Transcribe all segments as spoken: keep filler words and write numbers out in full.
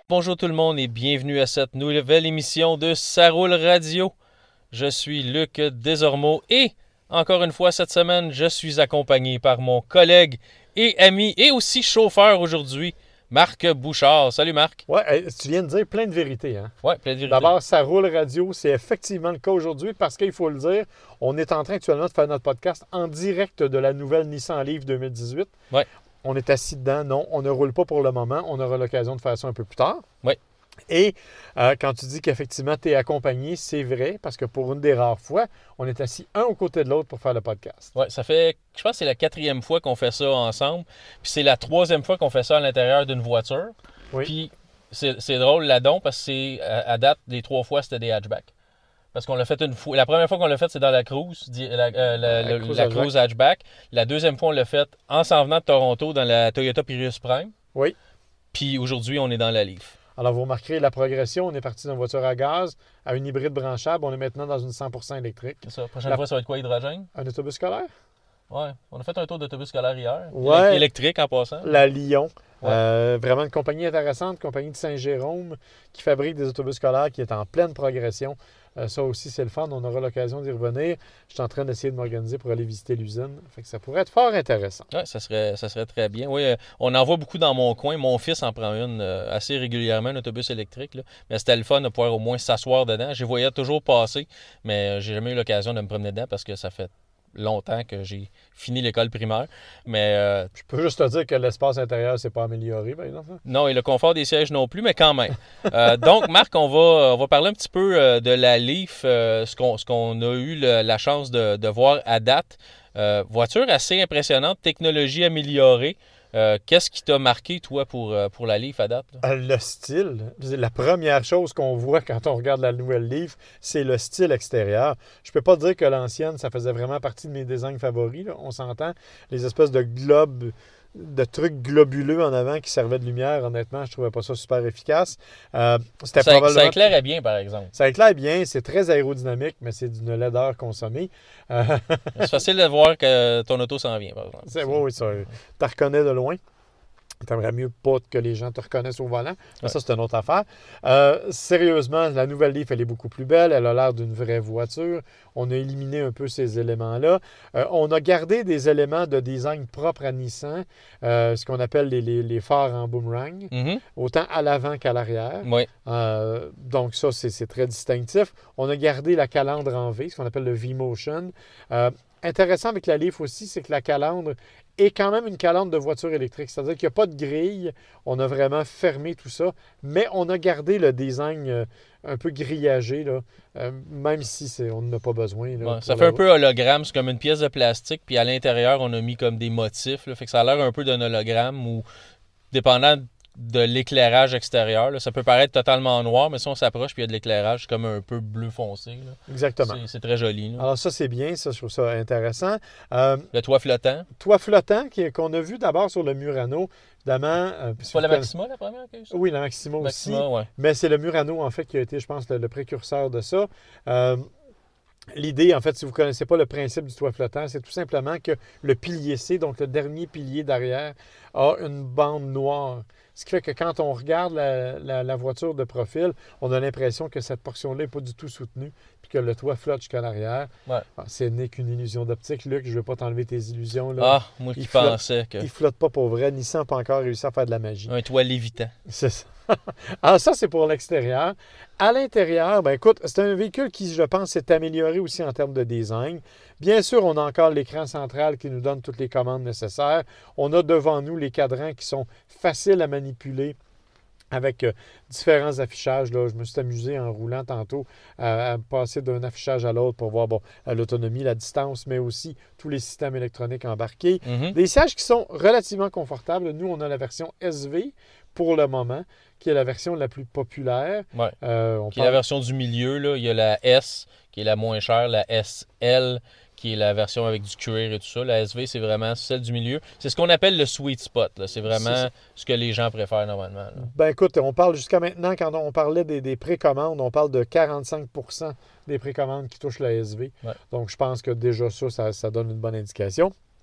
Bonjour tout le monde et bienvenue à cette nouvelle émission de Ça roule radio. Je suis Luc Desormeaux et encore une fois cette semaine, je suis accompagné par mon collègue et ami et aussi chauffeur aujourd'hui, Marc Bouchard. Salut Marc. Ouais, tu viens de dire plein de vérités. Hein? Ouais, plein de vérités. D'abord, Ça roule radio, c'est effectivement le cas aujourd'hui parce qu'il faut le dire, on est en train actuellement de faire notre podcast en direct de la nouvelle Nissan Leaf deux mille dix-huit. Ouais. On est assis dedans. Non, on ne roule pas pour le moment. On aura l'occasion de faire ça un peu plus tard. Oui. Et euh, quand tu dis qu'effectivement, tu es accompagné, c'est vrai, parce que pour une des rares fois, on est assis un aux côtés de l'autre pour faire le podcast. Oui, ça fait, je pense que c'est la quatrième fois qu'on fait ça ensemble. Puis c'est la troisième fois qu'on fait ça à l'intérieur d'une voiture. Oui. Puis c'est, c'est drôle là-dedans parce que c'est, à, à date, les trois fois, c'était des hatchbacks. Parce qu'on l'a fait une fois. La première fois qu'on l'a fait, c'est dans la Cruise, la, euh, la, la, Cruise, la Cruise hatchback. La deuxième fois, on l'a fait en s'en venant de Toronto dans la Toyota Prius Prime. Oui. Puis aujourd'hui, on est dans la Leaf. Alors, vous remarquerez la progression. On est parti d'une voiture à gaz à une hybride branchable. On est maintenant dans une cent pour cent électrique. C'est ça. La prochaine la... fois, ça va être quoi, hydrogène? Un autobus scolaire? Oui. On a fait un tour d'autobus scolaire hier. Ouais. Électrique en passant. La Lyon. Ouais. Euh, vraiment une compagnie intéressante, compagnie de Saint-Jérôme, qui fabrique des autobus scolaires, qui est en pleine progression. Euh, ça aussi, c'est le fun. On aura l'occasion d'y revenir. Je suis en train d'essayer de m'organiser pour aller visiter l'usine. Fait que ça pourrait être fort intéressant. Oui, ça serait, ça serait très bien. Oui, euh, on en voit beaucoup dans mon coin. Mon fils en prend une euh, assez régulièrement, un autobus électrique. Là. Mais c'était le fun de pouvoir au moins s'asseoir dedans. Je les voyais toujours passer, mais j'ai jamais eu l'occasion de me promener dedans parce que ça fait longtemps que j'ai fini l'école primaire. Mais euh, je peux juste te dire que l'espace intérieur s'est pas amélioré, par exemple. Non, et le confort des sièges non plus, mais quand même. euh, donc, Marc, on va, on va parler un petit peu euh, de la Leaf, euh, ce, qu'on, ce qu'on a eu le, la chance de, de voir à date. Euh, voiture assez impressionnante, technologie améliorée. Euh, qu'est-ce qui t'a marqué, toi, pour, pour la Leaf à date? Là? Le style. La première chose qu'on voit quand on regarde la nouvelle Leaf, c'est le style extérieur. Je peux pas dire que l'ancienne, ça faisait vraiment partie de mes designs favoris. Là. On s'entend. Les espèces de globes, de trucs globuleux en avant qui servaient de lumière, honnêtement, je trouvais pas ça super efficace. Euh, c'était ça, probablement... ça éclairait bien, par exemple. Ça éclaire bien. C'est très aérodynamique, mais c'est d'une laideur consommée. Euh... c'est facile de voir que ton auto s'en vient, par exemple. C'est, oui, oui, ça. Tu reconnais de loin. T'aimerais mieux pas que les gens te reconnaissent au volant. Mais ouais. Ça, c'est une autre affaire. Euh, sérieusement, la nouvelle Leaf, elle est beaucoup plus belle. Elle a l'air d'une vraie voiture. On a éliminé un peu ces éléments-là. Euh, on a gardé des éléments de design propres à Nissan, euh, ce qu'on appelle les, les, les phares en boomerang, mm-hmm. autant à l'avant qu'à l'arrière. Oui. Euh, donc ça, c'est, c'est très distinctif. On a gardé la calandre en V, ce qu'on appelle le V-Motion. Euh, intéressant avec la Leaf aussi, c'est que la calandre est quand même une calandre de voiture électrique. C'est-à-dire qu'il n'y a pas de grille. On a vraiment fermé tout ça. Mais on a gardé le design euh, un peu grillagé, là, euh, même si c'est, on n'en a pas besoin. Là, ouais, ça fait un peu hologramme. C'est comme une pièce de plastique. Puis à l'intérieur, on a mis comme des motifs. Là, fait que ça a l'air un peu d'un hologramme ou dépendant de l'éclairage extérieur. Là. Ça peut paraître totalement noir, mais si on s'approche puis il y a de l'éclairage, c'est comme un peu bleu foncé. Là. Exactement. C'est, c'est très joli. Là. Alors ça, c'est bien. Ça, je trouve ça intéressant. Euh, le toit flottant. Toit flottant qui, qu'on a vu d'abord sur le Murano. Évidemment, euh, c'est pas la Maxima, connaissez... la première que Oui, la Maxima, Maxima aussi. Ouais. Mais c'est le Murano, en fait, qui a été, je pense, le, le précurseur de ça. Euh, L'idée, en fait, si vous ne connaissez pas le principe du toit flottant, c'est tout simplement que le pilier C, donc le dernier pilier derrière, a une bande noire. Ce qui fait que quand on regarde la, la, la voiture de profil, on a l'impression que cette portion-là n'est pas du tout soutenue, puis que le toit flotte jusqu'à l'arrière. Ouais. Alors, ce n'est qu'une illusion d'optique, Luc. Je ne veux pas t'enlever tes illusions. Là. Ah, moi qui flotte, pensais que... Il ne flotte pas pour vrai. Nissan n'a pas encore réussi à faire de la magie. Un toit lévitant. C'est ça. Alors ça, c'est pour l'extérieur. À l'intérieur, ben écoute, c'est un véhicule qui, je pense, s'est amélioré aussi en termes de design. Bien sûr, on a encore l'écran central qui nous donne toutes les commandes nécessaires. On a devant nous les cadrans qui sont faciles à manipuler avec euh, différents affichages. Là. Je me suis amusé en roulant tantôt à, à passer d'un affichage à l'autre pour voir bon, l'autonomie, la distance, mais aussi tous les systèmes électroniques embarqués. Mm-hmm. Des sièges qui sont relativement confortables. Nous, on a la version S V pour le moment, qui est la version la plus populaire. Ouais. Euh, on qui parle... est la version du milieu. Là. Il y a la S, qui est la moins chère, la S L, qui est la version avec du cuir et tout ça. La S V, c'est vraiment celle du milieu. C'est ce qu'on appelle le sweet spot. Là. C'est vraiment c'est ce que les gens préfèrent normalement. Là. Ben écoute, on parle jusqu'à maintenant, quand on parlait des, des précommandes, on parle de quarante-cinq pour cent des précommandes qui touchent la S V. Ouais. Donc, je pense que déjà ça, ça, ça donne une bonne indication.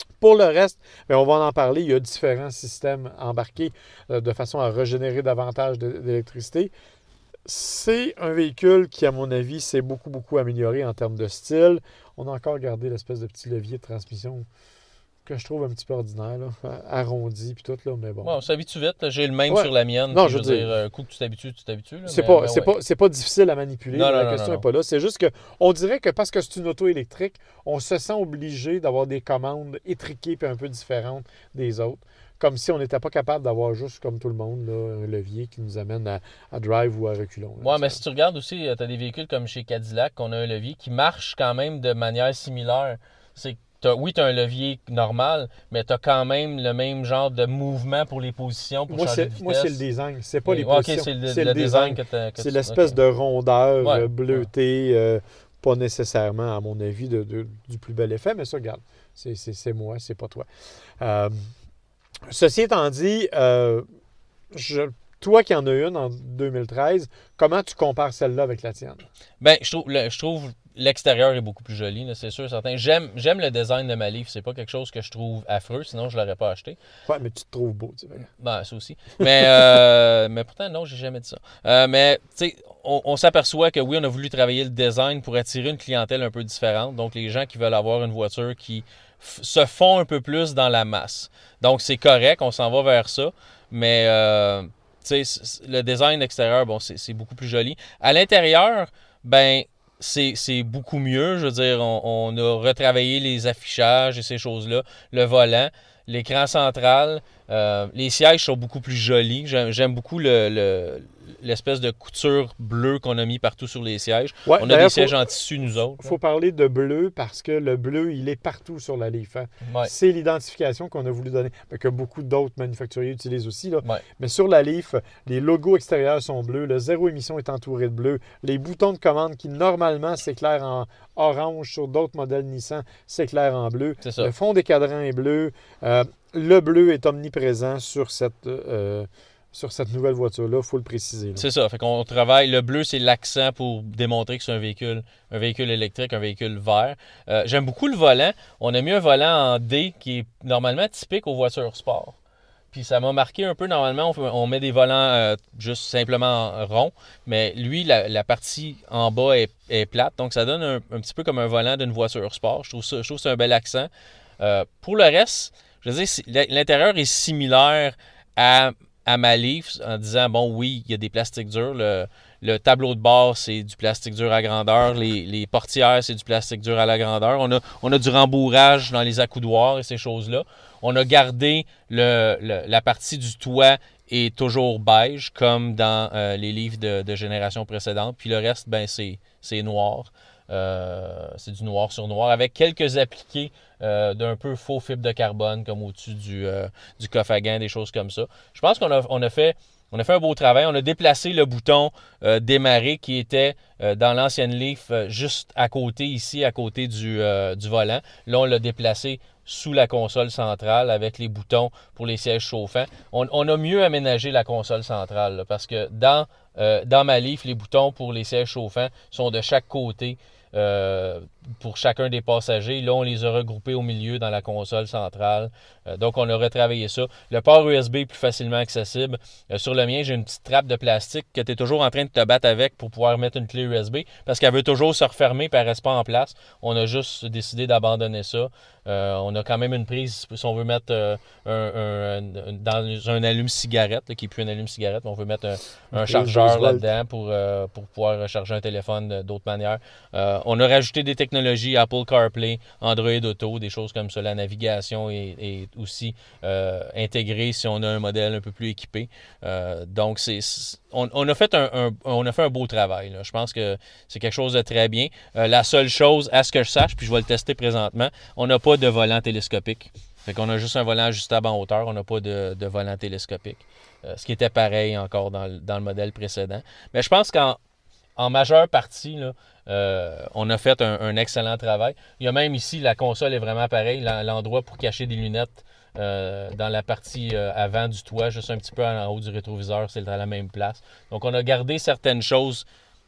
Pour le reste, bien, on va en parler. Il y a différents systèmes embarqués euh, de façon à régénérer davantage de- d'électricité. C'est un véhicule qui, à mon avis, s'est beaucoup, beaucoup amélioré en termes de style. On a encore gardé l'espèce de petit levier de transmission que je trouve un petit peu ordinaire, là, arrondi puis tout, là, mais bon. Ouais, on s'habitue vite. Là. J'ai le même Ouais. sur la mienne. Non, puis je je veux veux dire- dire, un coup que tu t'habitues, tu t'habitues. là, C'est mais- pas, mais c'est ouais. pas, c'est pas difficile à manipuler. Non, là, non, la non, question non, n'est pas là. C'est juste que on dirait que parce que c'est une auto électrique, on se sent obligé d'avoir des commandes étriquées et un peu différentes des autres. Comme si on n'était pas capable d'avoir juste comme tout le monde là, un levier qui nous amène à, à drive ou à reculons. là, Ouais, tu mais sais. si tu regardes aussi, tu as des véhicules comme chez Cadillac, qu'on a un levier qui marche quand même de manière similaire. C'est que t'as- oui, tu as un levier normal, mais tu as quand même le même genre de mouvement pour les positions, pour Moi, changer de c'est, vitesse. moi, c'est le design. C'est pas Et- les ouais, ok, positions. c'est le, c'est le le design design. que t'as- que C'est tu- l'espèce ok. de rondeur Ouais, euh, bleutée, euh, pas nécessairement, à mon avis, de, de- du plus bel effet, mais ça, regarde, c'est, c'est, c'est moi, c'est pas toi. Euh, ceci étant dit, euh, je- toi qui en as une en deux mille treize, comment tu compares celle-là avec la tienne? Ben, je trouve, le- je trouve l'extérieur est beaucoup plus joli, là, c'est sûr, certain. J'aime, j'aime le design de ma Leaf. C'est pas quelque chose que je trouve affreux, sinon je l'aurais pas acheté. Ouais, mais tu te trouves beau, tu sais. Ben, ça aussi. Mais, euh, mais pourtant, non, j'ai jamais dit ça. Euh, mais, tu sais, on, on s'aperçoit que oui, on a voulu travailler le design pour attirer une clientèle un peu différente. Donc, les gens qui veulent avoir une voiture qui f- se font un peu plus dans la masse. Donc, c'est correct, on s'en va vers ça. Mais, euh, tu sais, c- c- le design extérieur, bon, c'est c'est beaucoup plus joli. À l'intérieur, ben, c'est c'est beaucoup mieux. Je veux dire, on, on a retravaillé les affichages et ces choses-là. Le volant, l'écran central, euh, les sièges sont beaucoup plus jolis. J'aime j'aime beaucoup le, le- l'espèce de couture bleue qu'on a mis partout sur les sièges. Ouais, On a d'ailleurs, des sièges faut- en tissu, nous autres. Il faut parler de bleu parce que le bleu, il est partout sur la Leaf. hein. Ouais. C'est l'identification qu'on a voulu donner, mais que beaucoup d'autres manufacturiers utilisent aussi. Là. Ouais. Mais sur la Leaf, les logos extérieurs sont bleus, le zéro émission est entouré de bleu, les boutons de commande qui normalement s'éclairent en orange sur d'autres modèles Nissan s'éclairent en bleu. C'est ça. Le fond des cadrans est bleu. Euh, le bleu est omniprésent sur cette, euh, sur cette nouvelle voiture-là, il faut le préciser. là. C'est ça. Fait qu'on travaille. Le bleu, c'est l'accent pour démontrer que c'est un véhicule, un véhicule électrique, un véhicule vert. Euh, j'aime beaucoup le volant. On a mis un volant en D qui est normalement typique aux voitures sport. Puis ça m'a marqué un peu. Normalement, on, fait- on met des volants euh, juste simplement ronds. Mais lui, la, la partie en bas est, est plate. Donc ça donne un, un petit peu comme un volant d'une voiture sport. Je trouve ça, je trouve que c'est un bel accent. Euh, pour le reste, je veux dire, c'est- l'intérieur est similaire à, à ma Leaf en disant, bon, oui, il y a des plastiques durs. Le, le tableau de bord, c'est du plastique dur à grandeur. Les, les portières, c'est du plastique dur à la grandeur. On a, on a du rembourrage dans les accoudoirs et ces choses-là. On a gardé le, le- la partie du toit est toujours beige, comme dans euh, les livres de, de génération précédente. Puis le reste, ben, c'est, c'est noir. Euh, c'est du noir sur noir, avec quelques appliqués euh, d'un peu faux fibre de carbone, comme au-dessus du, euh, du coffre à gants, des choses comme ça. Je pense qu'on a, on a fait... On a fait un beau travail. On a déplacé le bouton euh, démarrer qui était euh, dans l'ancienne Leaf euh, juste à côté, ici, à côté du, euh, du volant. Là, on l'a déplacé sous la console centrale avec les boutons pour les sièges chauffants. On, on a mieux aménagé la console centrale là, parce que dans, euh, dans ma Leaf, les boutons pour les sièges chauffants sont de chaque côté. Euh, pour chacun des passagers. Là, on les a regroupés au milieu dans la console centrale. Euh, donc, on a retravaillé ça. Le port U S B est plus facilement accessible. Euh, sur le mien, j'ai une petite trappe de plastique que tu es toujours en train de te battre avec pour pouvoir mettre une clé U S B parce qu'elle veut toujours se refermer et elle ne reste pas en place. On a juste décidé d'abandonner ça. Euh, on a quand même une prise, si on veut mettre euh, un, un, un- dans un allume-cigarette, là, qui n'est plus un allume-cigarette, mais on veut mettre un, un Ok, chargeur douze volts. là-dedans pour, euh, pour pouvoir recharger un téléphone de- d'autres manières. Euh, on a rajouté des technologies Apple CarPlay, Android Auto, des choses comme ça. La navigation est, est aussi euh, intégrée si on a un modèle un peu plus équipé. Euh, donc, c'est, c'est- on, on a fait un, un- on a fait un beau travail. là. Je pense que c'est quelque chose de très bien. Euh, la seule chose, à ce que je sache, puis je vais le tester présentement, on n'a pas de volant télescopique. Fait qu'on a juste un volant ajustable en hauteur. On n'a pas de, de volant télescopique. Euh, ce qui était pareil encore dans, le- dans le modèle précédent. Mais je pense qu'en en majeure partie, là, euh, on a fait un, un excellent travail. Il y a même ici, la console est vraiment pareille. L'en- L'endroit pour cacher des lunettes euh, dans la partie euh, avant du toit, juste un petit peu en haut du rétroviseur, c'est à la même place. Donc, on a gardé certaines choses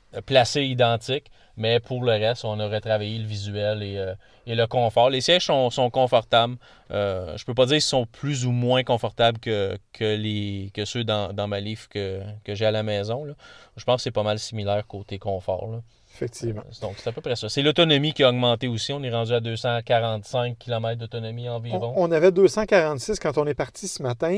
placés identiques, mais pour le reste, on a retravaillé le visuel et, euh, et le confort. Les sièges sont, sont confortables. Euh, je ne peux pas dire qu'ils sont plus ou moins confortables que, que, les, que ceux dans, dans ma Leaf que, que j'ai à la maison, là. Je pense que c'est pas mal similaire côté confort, là. Effectivement. Euh, donc, c'est à peu près ça. C'est l'autonomie qui a augmenté aussi. On est rendu à deux cent quarante-cinq kilomètres d'autonomie environ. On, on avait deux cent quarante-six quand on est parti ce matin,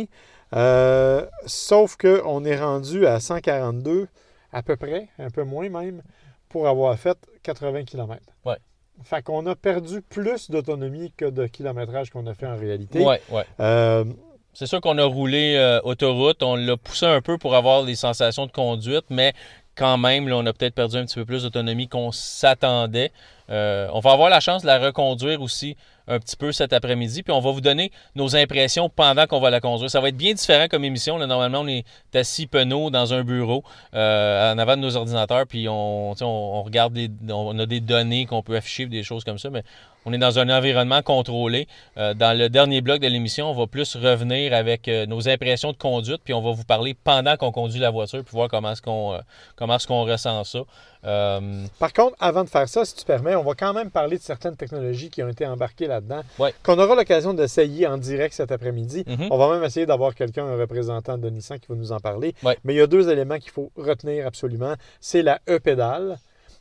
euh, sauf qu'on est rendu à cent quarante-deux à peu près, un peu moins même, pour avoir fait quatre-vingts kilomètres. Ouais. Fait qu'on a perdu plus d'autonomie que de kilométrage qu'on a fait en réalité. Ouais, ouais. Euh, C'est sûr qu'on a roulé euh, autoroute, on l'a poussé un peu pour avoir des sensations de conduite, mais quand même, là, on a peut-être perdu un petit peu plus d'autonomie qu'on s'attendait. Euh, on va avoir la chance de la reconduire aussi un petit peu cet après-midi, puis on va vous donner nos impressions pendant qu'on va la conduire. Ça va être bien différent comme émission. Là, normalement, on est assis penaud dans un bureau euh, en avant de nos ordinateurs, puis on, on, on regarde, les, on a des données qu'on peut afficher, des choses comme ça, mais on est dans un environnement contrôlé. Euh, dans le dernier bloc de l'émission, on va plus revenir avec euh, nos impressions de conduite, puis on va vous parler pendant qu'on conduit la voiture, puis voir comment est-ce qu'on, euh, comment est-ce qu'on ressent ça. Euh... Par contre, avant de faire ça, si tu permets, on va quand même parler de certaines technologies qui ont été embarquées là-dedans, ouais. qu'on aura l'occasion d'essayer en direct cet après-midi. Mm-hmm. On va même essayer d'avoir quelqu'un, un représentant de Nissan qui va nous en parler. Ouais. Mais il y a deux éléments qu'il faut retenir absolument. C'est la E-pédale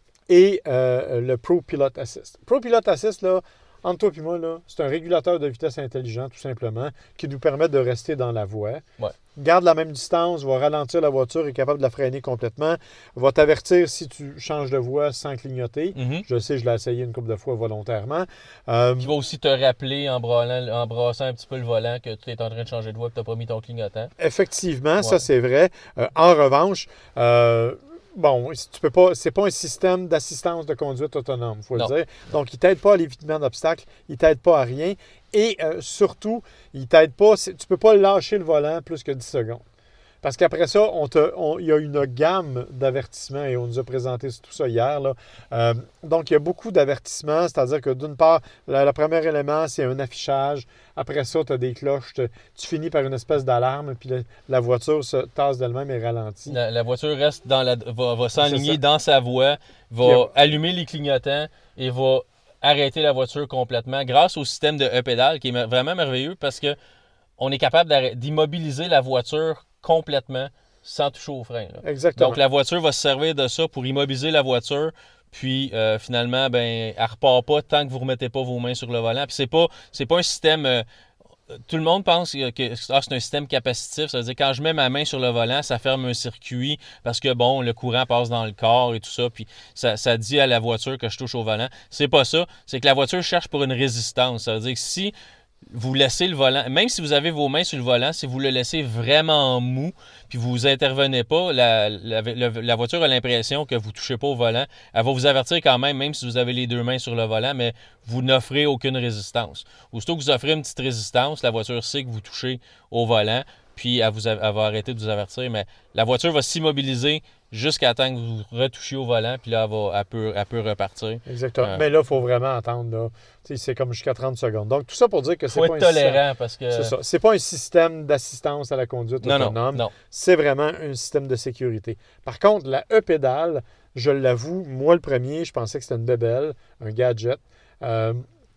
et euh, le Pro Pilot Assist. Pro Pilot Assist, là, entre toi et moi, là, c'est un régulateur de vitesse intelligent, tout simplement, qui nous permet de rester dans la voie. Ouais. Garde la même distance, va ralentir la voiture, est capable de la freiner complètement, va t'avertir si tu changes de voie sans clignoter. Mm-hmm. Je sais, je l'ai essayé une couple de fois volontairement. Euh, Il va aussi te rappeler en, brûlant, en brassant un petit peu le volant que tu es en train de changer de voie, que tu n'as pas mis ton clignotant. Effectivement, ouais. ça c'est vrai. Euh, en revanche, euh, bon, tu peux pas, c'est pas un système d'assistance de conduite autonome, il faut non. le dire. Donc, il ne t'aide pas à l'évitement d'obstacles, il ne t'aide pas à rien. Et euh, surtout, il ne t'aide pas, tu ne peux pas lâcher le volant plus que dix secondes. Parce qu'après ça, on te, on, il y a une gamme d'avertissements et on nous a présenté tout ça hier. Là. Euh, donc, il y a beaucoup d'avertissements, c'est-à-dire que d'une part, le, le premier élément, c'est un affichage. Après ça, tu as des cloches. Te, tu finis par une espèce d'alarme, puis le, la voiture se tasse d'elle-même et ralentit. La, la voiture reste dans la, va, va s'enligner dans sa voie, va puis, allumer les clignotants et va arrêter la voiture complètement grâce au système de E-pédale qui est vraiment merveilleux parce que on est capable d'immobiliser la voiture complètement sans toucher au frein. Là. Exactement. Donc, la voiture va se servir de ça pour immobiliser la voiture. Puis, euh, finalement, ben, elle ne repart pas tant que vous ne remettez pas vos mains sur le volant. Puis, ce n'est pas, c'est pas un système... Euh, tout le monde pense que ah, c'est un système capacitif. Ça veut dire quand je mets ma main sur le volant, ça ferme un circuit parce que, bon, le courant passe dans le corps et tout ça. Puis, ça, ça dit à la voiture que je touche au volant. C'est pas ça. C'est que la voiture cherche pour une résistance. Ça veut dire que si... vous laissez le volant, même si vous avez vos mains sur le volant, si vous le laissez vraiment mou, puis vous intervenez pas, la, la, la, la voiture a l'impression que vous ne touchez pas au volant. Elle va vous avertir quand même, même si vous avez les deux mains sur le volant, mais vous n'offrez aucune résistance. Aussitôt que vous offrez une petite résistance, la voiture sait que vous touchez au volant, puis elle, vous, elle va arrêter de vous avertir, mais la voiture va s'immobiliser jusqu'à temps que vous retouchiez au volant, puis là, elle, va, elle, peut, elle peut repartir. Exactement. Euh, mais là, il faut vraiment attendre. Là. C'est comme jusqu'à trente secondes. Donc, tout ça pour dire que c'est faut pas être un tolérant système... parce que... C'est ça. C'est pas un système d'assistance à la conduite non, autonome. Non, non. C'est vraiment un système de sécurité. Par contre, la E-pédale, je l'avoue, moi le premier, je pensais que c'était une bébelle, un gadget. Euh,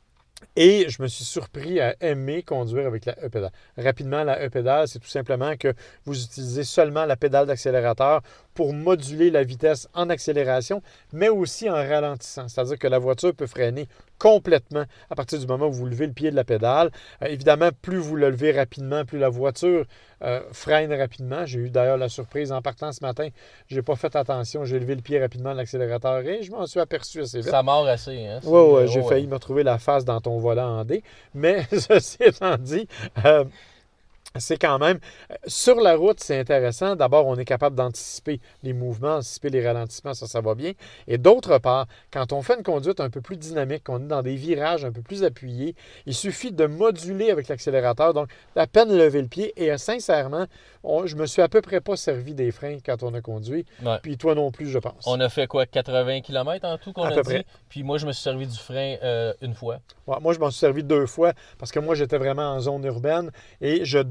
Et je me suis surpris à aimer conduire avec la E-pédale. Rapidement, la E-pédale, c'est tout simplement que vous utilisez seulement la pédale d'accélérateur pour moduler la vitesse en accélération, mais aussi en ralentissant. C'est-à-dire que la voiture peut freiner complètement à partir du moment où vous levez le pied de la pédale. Euh, évidemment, plus vous le levez rapidement, plus la voiture euh, freine rapidement. J'ai eu d'ailleurs la surprise en partant ce matin. Je n'ai pas fait attention. J'ai levé le pied rapidement de l'accélérateur et je m'en suis aperçu assez vite. Ça mord assez. Hein? Oui, oui, j'ai ouais. failli me retrouver la face dans ton volant en D. Mais ceci étant dit, euh, c'est quand même... Sur la route, c'est intéressant. D'abord, on est capable d'anticiper les mouvements, anticiper les ralentissements, ça, ça va bien. Et d'autre part, quand on fait une conduite un peu plus dynamique, qu'on est dans des virages un peu plus appuyés, il suffit de moduler avec l'accélérateur. Donc, à peine lever le pied. Et euh, sincèrement, on, je me suis à peu près pas servi des freins quand on a conduit. Ouais. Puis toi non plus, je pense. On a fait quoi, quatre-vingts kilomètres en tout qu'on à a peu dit? Près. Puis moi, je me suis servi du frein euh, une fois. Ouais, moi, je m'en suis servi deux fois parce que moi, j'étais vraiment en zone urbaine et je devais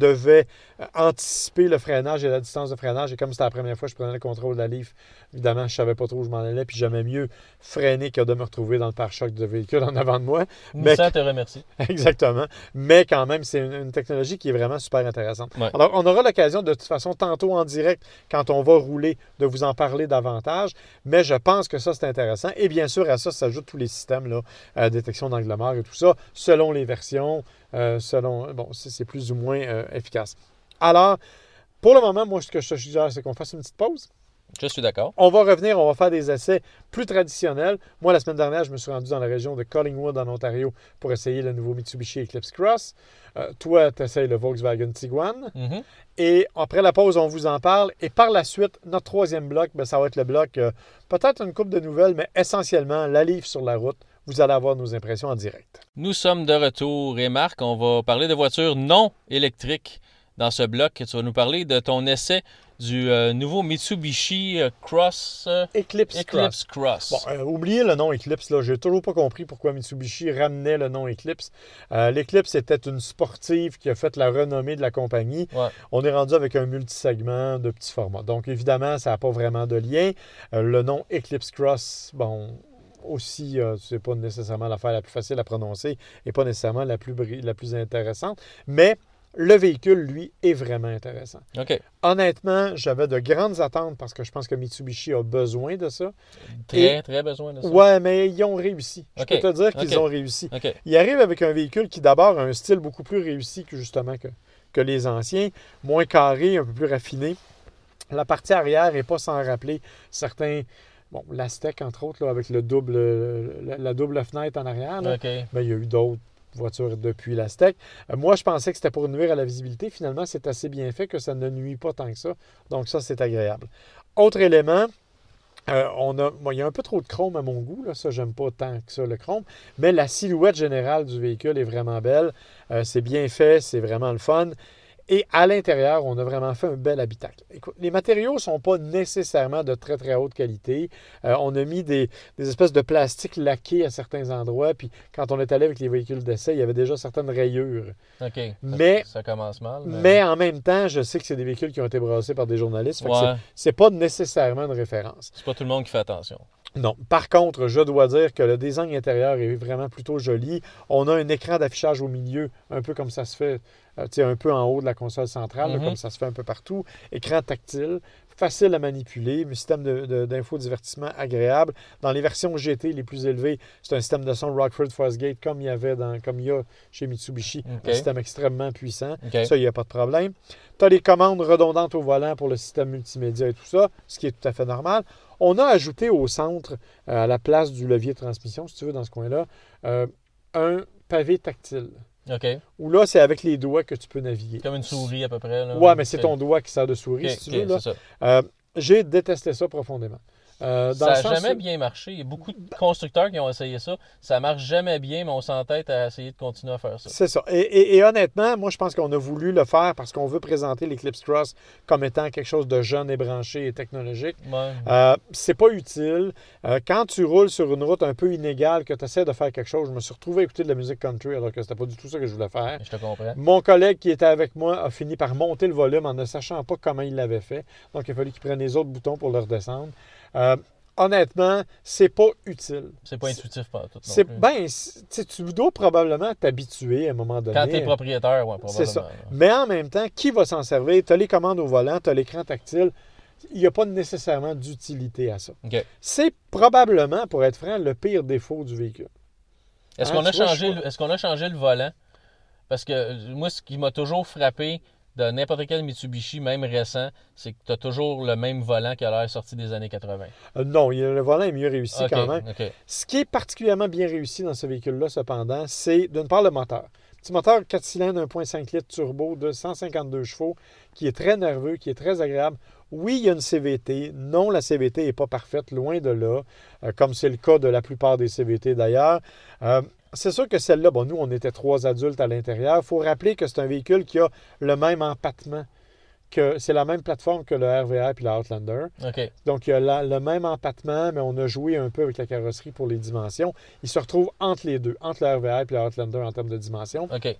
devais anticiper le freinage et la distance de freinage. Et comme c'était la première fois que je prenais le contrôle de la Leaf, évidemment, je ne savais pas trop où je m'en allais, puis j'aimais mieux freiner que de me retrouver dans le pare-choc de véhicule en avant de moi. Mais ça te remercie. Exactement. Mais quand même, c'est une, une technologie qui est vraiment super intéressante. Ouais. Alors, on aura l'occasion de toute façon, tantôt en direct, quand on va rouler, de vous en parler davantage. Mais je pense que ça, c'est intéressant. Et bien sûr, à ça s'ajoutent tous les systèmes, là, euh, détection d'angle mort et tout ça, selon les versions, euh, selon... Bon, c'est plus ou moins euh, efficace. Alors, pour le moment, moi, ce que je te suggère, c'est qu'on fasse une petite pause. Je suis d'accord. On va revenir, on va faire des essais plus traditionnels. Moi, la semaine dernière, je me suis rendu dans la région de Collingwood, en Ontario, pour essayer le nouveau Mitsubishi Eclipse Cross. Euh, toi, tu essayes le Volkswagen Tiguan. Mm-hmm. Et après la pause, on vous en parle. Et par la suite, notre troisième bloc, bien, ça va être le bloc, euh, peut-être une couple de nouvelles, mais essentiellement la Leaf sur la route. Vous allez avoir nos impressions en direct. Nous sommes de retour. Et Marc, on va parler de voitures non électriques dans ce bloc. Tu vas nous parler de ton essai du euh, nouveau Mitsubishi euh, Cross... Euh, Eclipse, Eclipse Cross. Cross. Bon, euh, oubliez le nom Eclipse. Je n'ai toujours pas compris pourquoi Mitsubishi ramenait le nom Eclipse. Euh, L'Eclipse était une sportive qui a fait la renommée de la compagnie. Ouais. On est rendu avec un multisegment de petit format. Donc, évidemment, ça n'a pas vraiment de lien. Euh, le nom Eclipse Cross, bon... aussi, euh, c'est pas nécessairement l'affaire la plus facile à prononcer et pas nécessairement la plus, la plus intéressante, mais le véhicule, lui, est vraiment intéressant. OK. Honnêtement, j'avais de grandes attentes parce que je pense que Mitsubishi a besoin de ça. Très, et, très besoin de ça. Ouais, mais ils ont réussi. Je okay. peux te dire qu'ils okay. ont réussi. Okay. Ils arrivent avec un véhicule qui, d'abord, a un style beaucoup plus réussi que, justement, que, que les anciens, moins carré, un peu plus raffiné. La partie arrière n'est pas sans rappeler certains... Bon, l'Aztec, entre autres, là, avec le double, la, la double fenêtre en arrière. Là. Okay. Mais il y a eu d'autres voitures depuis l'Aztec. Euh, moi, je pensais que c'était pour nuire à la visibilité. Finalement, c'est assez bien fait que ça ne nuit pas tant que ça. Donc ça, c'est agréable. Autre élément, euh, on a, bon, il y a un peu trop de chrome à mon goût. Là. Ça, j'aime pas tant que ça, le chrome. Mais la silhouette générale du véhicule est vraiment belle. Euh, c'est bien fait, c'est vraiment le fun. Et à l'intérieur, on a vraiment fait un bel habitacle. Écoute, les matériaux ne sont pas nécessairement de très, très haute qualité. Euh, on a mis des, des espèces de plastique laqué à certains endroits. Puis quand on est allé avec les véhicules d'essai, il y avait déjà certaines rayures. OK. Mais, ça, ça commence mal. Mais... mais en même temps, je sais que c'est des véhicules qui ont été brassés par des journalistes. Fait ouais. que c'est pas nécessairement une référence. C'est pas tout le monde qui fait attention. Non. Par contre, je dois dire que le design intérieur est vraiment plutôt joli. On a un écran d'affichage au milieu, un peu comme ça se fait, euh, tu sais, un peu en haut de la console centrale, mm-hmm. là, comme ça se fait un peu partout. Écran tactile, facile à manipuler, un système d'infodivertissement agréable. Dans les versions G T les plus élevées, c'est un système de son Rockford Fosgate comme il y avait dans, comme il y a chez Mitsubishi. Okay. Un système extrêmement puissant. Okay. Ça, il n'y a pas de problème. Tu as les commandes redondantes au volant pour le système multimédia et tout ça, ce qui est tout à fait normal. On a ajouté au centre, euh, à la place du levier de transmission, si tu veux, dans ce coin-là, euh, un pavé tactile. OK. Où là, c'est avec les doigts que tu peux naviguer. Comme une souris à peu près. Là. Ouais, mais c'est ton doigt qui sert de souris, okay, si tu okay, veux. Là. C'est ça. Euh, j'ai détesté ça profondément. Euh, dans ça n'a jamais où... bien marché. Il y a beaucoup de constructeurs qui ont essayé ça. Ça ne marche jamais bien, mais on s'entête à essayer de continuer à faire ça. C'est ça. Et, et, et honnêtement, moi, je pense qu'on a voulu le faire parce qu'on veut présenter l'Eclipse Cross comme étant quelque chose de jeune et branché et technologique. Ouais. Euh, c'est pas utile. Euh, quand tu roules sur une route un peu inégale, que tu essaies de faire quelque chose, je me suis retrouvé à écouter de la musique country alors que c'était pas du tout ça que je voulais faire. Je te comprends. Mon collègue qui était avec moi a fini par monter le volume en ne sachant pas comment il l'avait fait. Donc, il a fallu qu'il prenne les autres boutons pour le redescendre. Euh, Honnêtement, c'est pas utile. C'est pas intuitif pas tout. C'est ben, tu dois probablement t'habituer à un moment donné. Quand tu es propriétaire, oui, probablement. C'est ça. Mais en même temps, qui va s'en servir? Tu as les commandes au volant, tu as l'écran tactile. Il n'y a pas nécessairement d'utilité à ça. Okay. C'est probablement, pour être franc, le pire défaut du véhicule. Est-ce hein, qu'on a, changé, vois, est-ce qu'on a changé le volant? Parce que moi, ce qui m'a toujours frappé de n'importe quel Mitsubishi, même récent, c'est que tu as toujours le même volant qui a l'air sorti des années quatre-vingt. Euh, non, le volant est mieux réussi okay, quand même. Okay. Ce qui est particulièrement bien réussi dans ce véhicule-là, cependant, c'est d'une part le moteur. Petit moteur quatre cylindres, un virgule cinq litres turbo de cent cinquante-deux chevaux, qui est très nerveux, qui est très agréable. Oui, il y a une C V T. Non, la C V T n'est pas parfaite, loin de là, euh, comme c'est le cas de la plupart des C V T d'ailleurs. Euh, C'est sûr que celle-là, bon, nous, on était trois adultes à l'intérieur. Il faut rappeler que c'est un véhicule qui a le même empattement, que c'est la même plateforme que le R V R et la Outlander. Okay. Donc, il y a la, le même empattement, mais on a joué un peu avec la carrosserie pour les dimensions. Il se retrouve entre les deux, entre le R V R et la Outlander en termes de dimensions. Okay.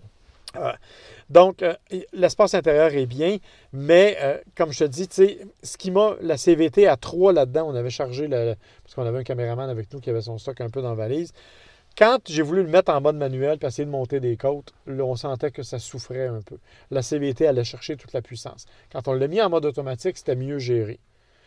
Euh, donc, euh, l'espace intérieur est bien, mais euh, comme je te dis, tu sais, ce qui m'a, la C V T à trois là-dedans, on avait chargé, le, parce qu'on avait un caméraman avec nous qui avait son stock un peu dans la valise. Quand j'ai voulu le mettre en mode manuel et essayer de monter des côtes, là, on sentait que ça souffrait un peu. La C V T allait chercher toute la puissance. Quand on l'a mis en mode automatique, c'était mieux géré.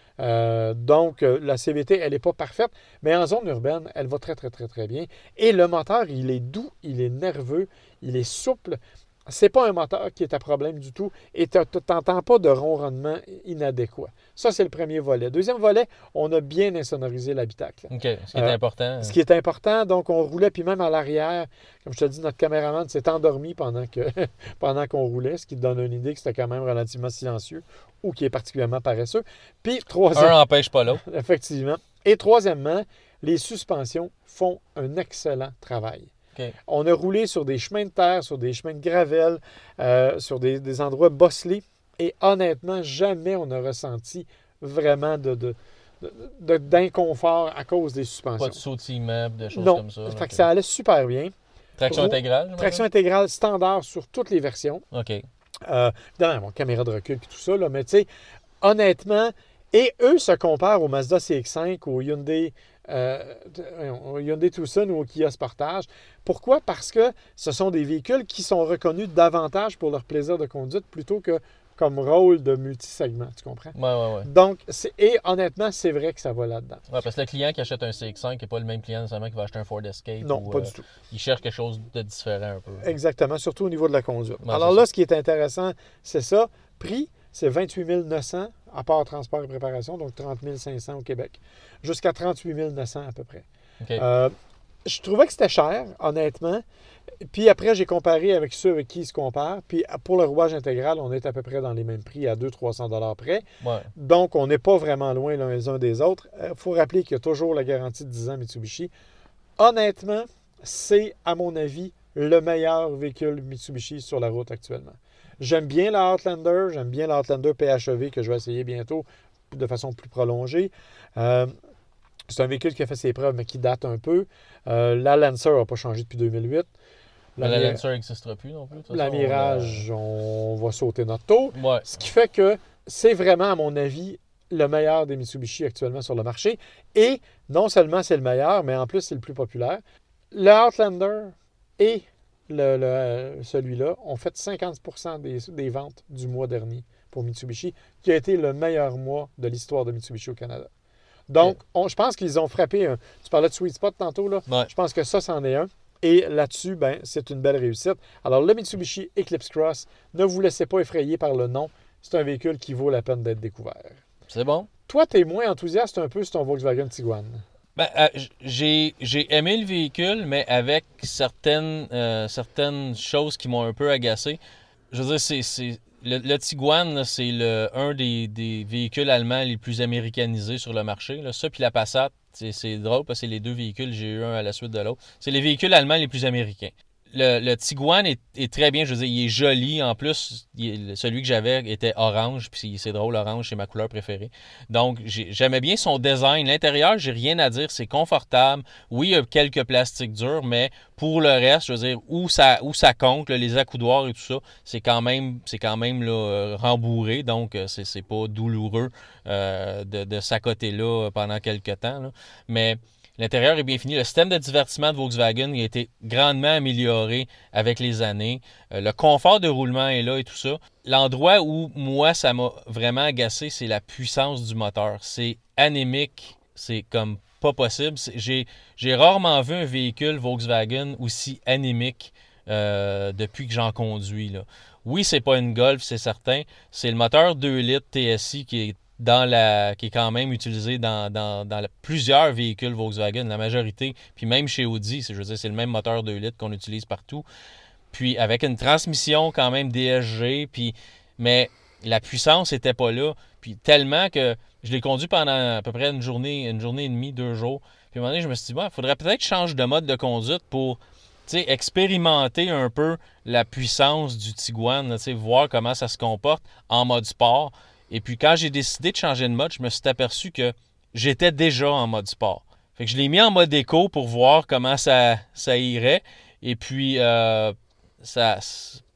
Euh, donc, euh, la C V T, elle n'est pas parfaite, mais en zone urbaine, elle va très, très, très, très bien. Et le moteur, il est doux, il est nerveux, il est souple. C'est pas un moteur qui est à problème du tout et tu n'entends pas de ronronnement inadéquat. Ça, c'est le premier volet. Deuxième volet, on a bien insonorisé l'habitacle. OK, ce qui est Euh, important. Ce qui est important, donc on roulait, puis même à l'arrière, comme je te dis, notre caméraman s'est endormi pendant que pendant qu'on roulait, ce qui te donne une idée que c'était quand même relativement silencieux ou qui est particulièrement paresseux. Puis, troisième... Un n'empêche pas l'autre. Effectivement. Et troisièmement, les suspensions font un excellent travail. Okay. On a roulé sur des chemins de terre, sur des chemins de gravel, euh, sur des, des endroits bosselés. Et honnêtement, jamais on n'a ressenti vraiment de, de, de, d'inconfort à cause des suspensions. Pas de sautillement, de choses non. comme ça. Fait okay. que ça allait super bien. Traction Rou- intégrale? Traction intégrale standard sur toutes les versions. OK. Euh, évidemment, bon, caméra de recul et tout ça, là, mais tu sais, honnêtement, et eux se comparent au Mazda C X cinq, au Hyundai, euh, au Hyundai Tucson ou au Kia Sportage. Pourquoi? Parce que ce sont des véhicules qui sont reconnus davantage pour leur plaisir de conduite plutôt que comme rôle de multisegment, tu comprends? Oui, oui, oui. Donc, c'est, et honnêtement, c'est vrai que ça va là-dedans. Oui, parce que le client qui achète un C X cinq n'est pas le même client nécessairement qui va acheter un Ford Escape. Non, ou, pas euh, du tout. Il cherche quelque chose de différent un peu. Exactement, surtout au niveau de la conduite. Ouais, Alors c'est là, ça. ce qui est intéressant, c'est ça. Prix, c'est vingt-huit mille neuf cents à part transport et préparation, donc trente mille cinq cents au Québec, jusqu'à trente-huit mille neuf cents à peu près. OK. Euh, je trouvais que c'était cher, honnêtement. Puis après, j'ai comparé avec ceux avec qui ils se comparent. Puis pour le rouage intégral, on est à peu près dans les mêmes prix, à deux cents à trois cents dollars près. Ouais. Donc, on n'est pas vraiment loin l'un les uns des autres. Il faut rappeler qu'il y a toujours la garantie de dix ans Mitsubishi. Honnêtement, c'est, à mon avis, le meilleur véhicule Mitsubishi sur la route actuellement. J'aime bien la Outlander, j'aime bien la Outlander P H E V que je vais essayer bientôt de façon plus prolongée. Euh, c'est un véhicule qui a fait ses preuves, mais qui date un peu. Euh, la Lancer n'a pas changé depuis deux mille huit. La, la Mir- Lancer n'existera plus non plus. de toute la façon, Mirage, on va sauter notre tour. on, euh, Ouais. Ce qui fait que c'est vraiment, à mon avis, le meilleur des Mitsubishi actuellement sur le marché. Et non seulement c'est le meilleur, mais en plus c'est le plus populaire. Le Outlander et le, le- celui-là ont fait cinquante pour cent des, des ventes du mois dernier pour Mitsubishi, qui a été le meilleur mois de l'histoire de Mitsubishi au Canada. Donc, on- je pense qu'ils ont frappé un... Tu parlais de sweet spot tantôt, là. Ouais. Je pense que ça, c'en est un. Et là-dessus, ben, c'est une belle réussite. Alors, le Mitsubishi Eclipse Cross, ne vous laissez pas effrayer par le nom. C'est un véhicule qui vaut la peine d'être découvert. C'est bon. Toi, tu es moins enthousiaste un peu sur ton Volkswagen Tiguan. Ben, euh, j'ai, j'ai aimé le véhicule, mais avec certaines, euh, certaines choses qui m'ont un peu agacé. Je veux dire, c'est, c'est, le, le Tiguan, là, c'est le, un des, des véhicules allemands les plus américanisés sur le marché. Là. Ça, puis la Passat, c'est, c'est drôle parce que c'est les deux véhicules, j'ai eu un à la suite de l'autre. C'est les véhicules allemands les plus américains. Le, le Tiguan est, est très bien, je veux dire, il est joli. En plus, il- celui que j'avais était orange, puis c'est drôle, orange, c'est ma couleur préférée. Donc, j'ai- j'aimais bien son design. L'intérieur, j'ai rien à dire, c'est confortable. Oui, il y a quelques plastiques durs, mais pour le reste, je veux dire, où ça, où ça compte, là, les accoudoirs et tout ça, c'est quand même, c'est quand même là, euh, rembourré, donc euh, c'est, c'est pas douloureux euh, de, de s'accoter là pendant quelques temps. Là. Mais l'intérieur est bien fini. Le système de divertissement de Volkswagen il a été grandement amélioré avec les années. Euh, le confort de roulement est là et tout ça. L'endroit où, moi, ça m'a vraiment agacé, c'est la puissance du moteur. C'est anémique. C'est comme pas possible. C'est- J'ai, j'ai rarement vu un véhicule Volkswagen aussi anémique euh, depuis que j'en conduis. Là. Oui, c'est pas une Golf, c'est certain. C'est le moteur deux litres T S I qui est dans la qui est quand même utilisé dans, dans, dans la- plusieurs véhicules Volkswagen, la majorité, puis même chez Audi, c'est, je veux dire, c'est le même moteur deux litres qu'on utilise partout. Puis avec une transmission quand même D S G, puis mais la puissance n'était pas là. Puis tellement que je l'ai conduit pendant à peu près une journée, une journée et demie, deux jours. Puis à un moment donné, je me suis dit, il faudrait peut-être que je change de mode de conduite pour tu sais, expérimenter un peu la puissance du Tiguan, là, tu sais, voir comment ça se comporte en mode sport. Et puis quand j'ai décidé de changer de mode, je me suis aperçu que j'étais déjà en mode sport. Fait que je l'ai mis en mode éco pour voir comment ça, ça irait. Et puis, euh, ça,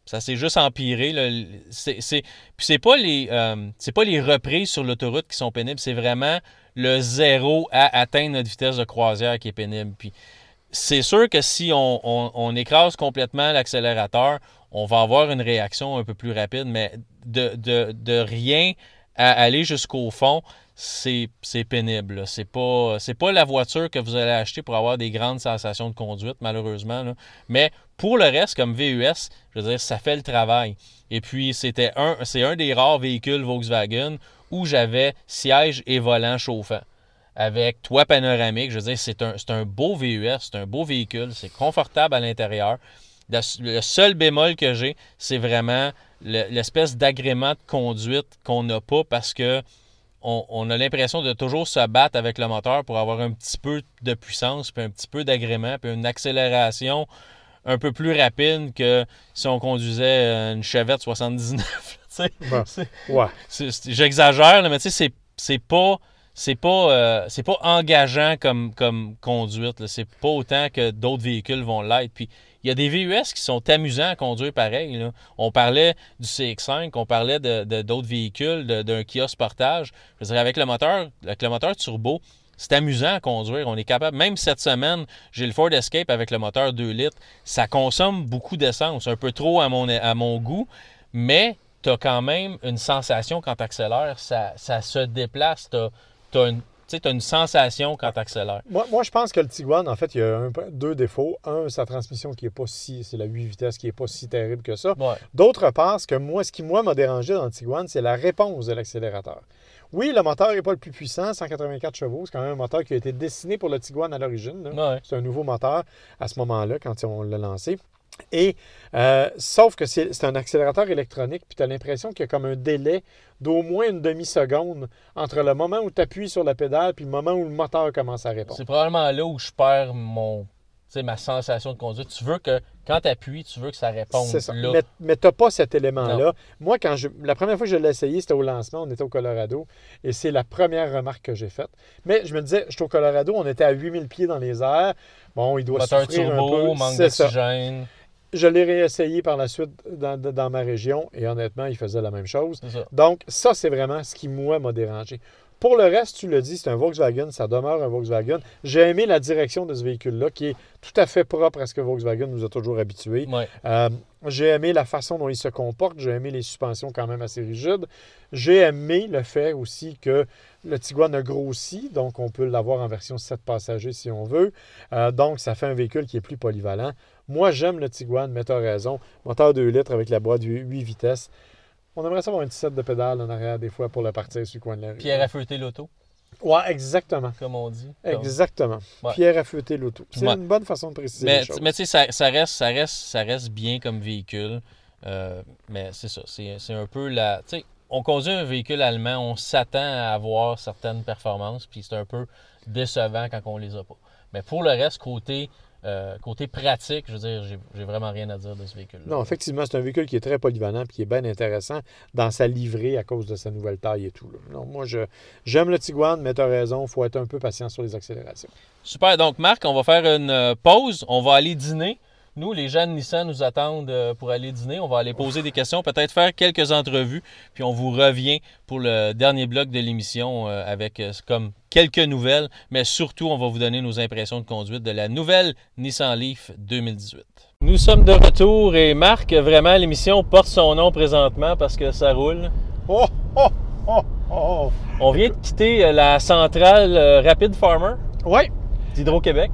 ça s'est juste empiré. Là. C'est, c'est, puis c'est pas les euh, c'est pas les reprises sur l'autoroute qui sont pénibles, c'est vraiment le zéro à atteindre notre vitesse de croisière qui est pénible. Puis c'est sûr que si on, on, on écrase complètement l'accélérateur, on va avoir une réaction un peu plus rapide, mais de, de, de rien à aller jusqu'au fond, c'est, c'est pénible. Là. C'est pas, c'est pas la voiture que vous allez acheter pour avoir des grandes sensations de conduite, malheureusement. Là. Mais pour le reste, comme V U S, je veux dire, ça fait le travail. Et puis, c'était un, c'est un des rares véhicules Volkswagen où j'avais siège et volant chauffant. Avec toit panoramique, je veux dire, c'est un, c'est un beau V U S, c'est un beau véhicule, c'est confortable à l'intérieur. Le, le seul bémol que j'ai, c'est vraiment le, l'espèce d'agrément de conduite qu'on n'a pas parce que on, on a l'impression de toujours se battre avec le moteur pour avoir un petit peu de puissance, puis un petit peu d'agrément, puis une accélération un peu plus rapide que si on conduisait une Chevette soixante-dix-neuf. Bon, c'est, ouais. c'est, c'est, j'exagère, là, mais tu sais, c'est, c'est pas... C'est pas, euh, c'est pas engageant comme, comme conduite. Là. C'est pas autant que d'autres véhicules vont l'être. Puis il y a des V U S qui sont amusants à conduire pareil. Là. On parlait du C X cinq, on parlait de, de, d'autres véhicules, de, d'un Kia Sportage. Je veux dire, avec le moteur, avec le moteur turbo, c'est amusant à conduire. On est capable. Même cette semaine, j'ai le Ford Escape avec le moteur deux litres. Ça consomme beaucoup d'essence, un peu trop à mon, à mon goût, mais tu as quand même une sensation quand tu accélères. Ça, ça se déplace. Tu as une, une sensation quand tu accélères. Moi, moi, je pense que le Tiguan, en fait, il y a un, deux défauts. Un, sa transmission qui n'est pas si... C'est la huit vitesses qui n'est pas si terrible que ça. Ouais. D'autre part, ce, que moi, ce qui, moi, m'a dérangé dans le Tiguan, c'est la réponse de l'accélérateur. Oui, le moteur n'est pas le plus puissant, cent quatre-vingt-quatre chevaux. C'est quand même un moteur qui a été dessiné pour le Tiguan à l'origine. Ouais. C'est un nouveau moteur à ce moment-là, quand on l'a lancé. Et, euh, sauf que c'est, c'est un accélérateur électronique, puis tu as l'impression qu'il y a comme un délai d'au moins une demi-seconde entre le moment où tu appuies sur la pédale puis le moment où le moteur commence à répondre. C'est probablement là où je perds mon, ma sensation de conduite. Tu veux que, quand tu appuies, tu veux que ça réponde. C'est ça. Là. Mais, mais tu n'as pas cet élément-là. Non. Moi, quand je, la première fois que je l'ai essayé, c'était au lancement. On était au Colorado. Et c'est la première remarque que j'ai faite. Mais je me disais, je suis au Colorado, on était à huit mille pieds dans les airs. Bon, il doit moteur souffrir turbo, un peu. manque C'est d'oxygène. Ça. Je l'ai réessayé par la suite dans, dans ma région et honnêtement, il faisait la même chose. C'est ça. Donc, ça, c'est vraiment ce qui, moi, m'a dérangé. Pour le reste, tu l'as dit, c'est un Volkswagen, ça demeure un Volkswagen. J'ai aimé la direction de ce véhicule-là, qui est tout à fait propre à ce que Volkswagen nous a toujours habitués. Ouais. Euh, j'ai aimé la façon dont il se comporte, j'ai aimé les suspensions quand même assez rigides. J'ai aimé le fait aussi que le Tiguan a grossi, donc on peut l'avoir en version sept passagers si on veut. Euh, donc, ça fait un véhicule qui est plus polyvalent. Moi, j'aime le Tiguan, mais tu as raison. Moteur deux litres avec la boîte huit vitesses. On aimerait savoir un petit set de pédales en arrière des fois pour le partir sur le coin de la rue. Pierre à feuilleter l'auto. Oui, exactement. Comme on dit. Exactement. Ouais. Pierre à feuilleter l'auto. C'est ouais. une bonne façon de préciser mais, les choses. Mais tu sais, ça, ça, reste, ça, reste, ça reste bien comme véhicule. Euh, mais c'est ça. C'est, c'est un peu la... Tu sais, on conduit un véhicule allemand, on s'attend à avoir certaines performances, puis c'est un peu décevant quand on les a pas. Mais pour le reste, côté... Euh, côté pratique, je veux dire, j'ai, j'ai vraiment rien à dire de ce véhicule-là. Non, effectivement, c'est un véhicule qui est très polyvalent et qui est bien intéressant dans sa livrée à cause de sa nouvelle taille et tout. Là. Non, moi, je, j'aime le Tiguan, mais tu as raison, il faut être un peu patient sur les accélérations. Super. Donc, Marc, on va faire une pause. On va aller dîner. Nous, les gens de Nissan nous attendent pour aller dîner. On va aller poser des questions, peut-être faire quelques entrevues, puis on vous revient pour le dernier bloc de l'émission avec comme quelques nouvelles, mais surtout, on va vous donner nos impressions de conduite de la nouvelle Nissan Leaf deux mille dix-huit. Nous sommes de retour et Marc, vraiment, l'émission porte son nom présentement parce que ça roule. Oh, oh, oh, oh. On vient de quitter la centrale Rapid Farmer oui. d'Hydro-Québec.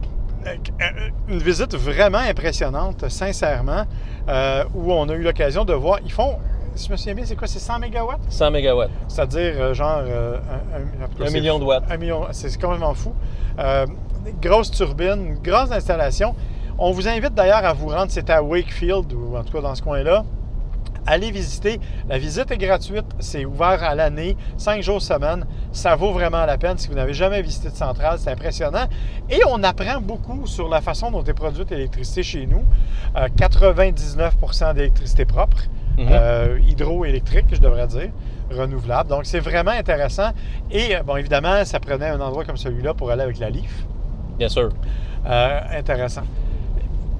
Une visite vraiment impressionnante, sincèrement, euh, où on a eu l'occasion de voir, ils font, si je me souviens bien, c'est quoi, c'est cent mégawatts? cent mégawatts. C'est-à-dire, euh, genre... Euh, un, un, un million de watts. Un million, c'est complètement fou. Euh, grosse turbine, grosse installation. On vous invite d'ailleurs à vous rendre, c'était à Wakefield, ou en tout cas dans ce coin-là. Allez visiter. La visite est gratuite. C'est ouvert à l'année, cinq jours semaine. Ça vaut vraiment la peine. Si vous n'avez jamais visité de centrale, c'est impressionnant. Et on apprend beaucoup sur la façon dont est produite l'électricité chez nous. Euh, quatre-vingt-dix-neuf pour cent d'électricité propre, mm-hmm. euh, hydroélectrique, je devrais dire, renouvelable. Donc, c'est vraiment intéressant. Et, bon, évidemment, ça prenait un endroit comme celui-là pour aller avec la Leaf. Bien sûr. Euh, intéressant.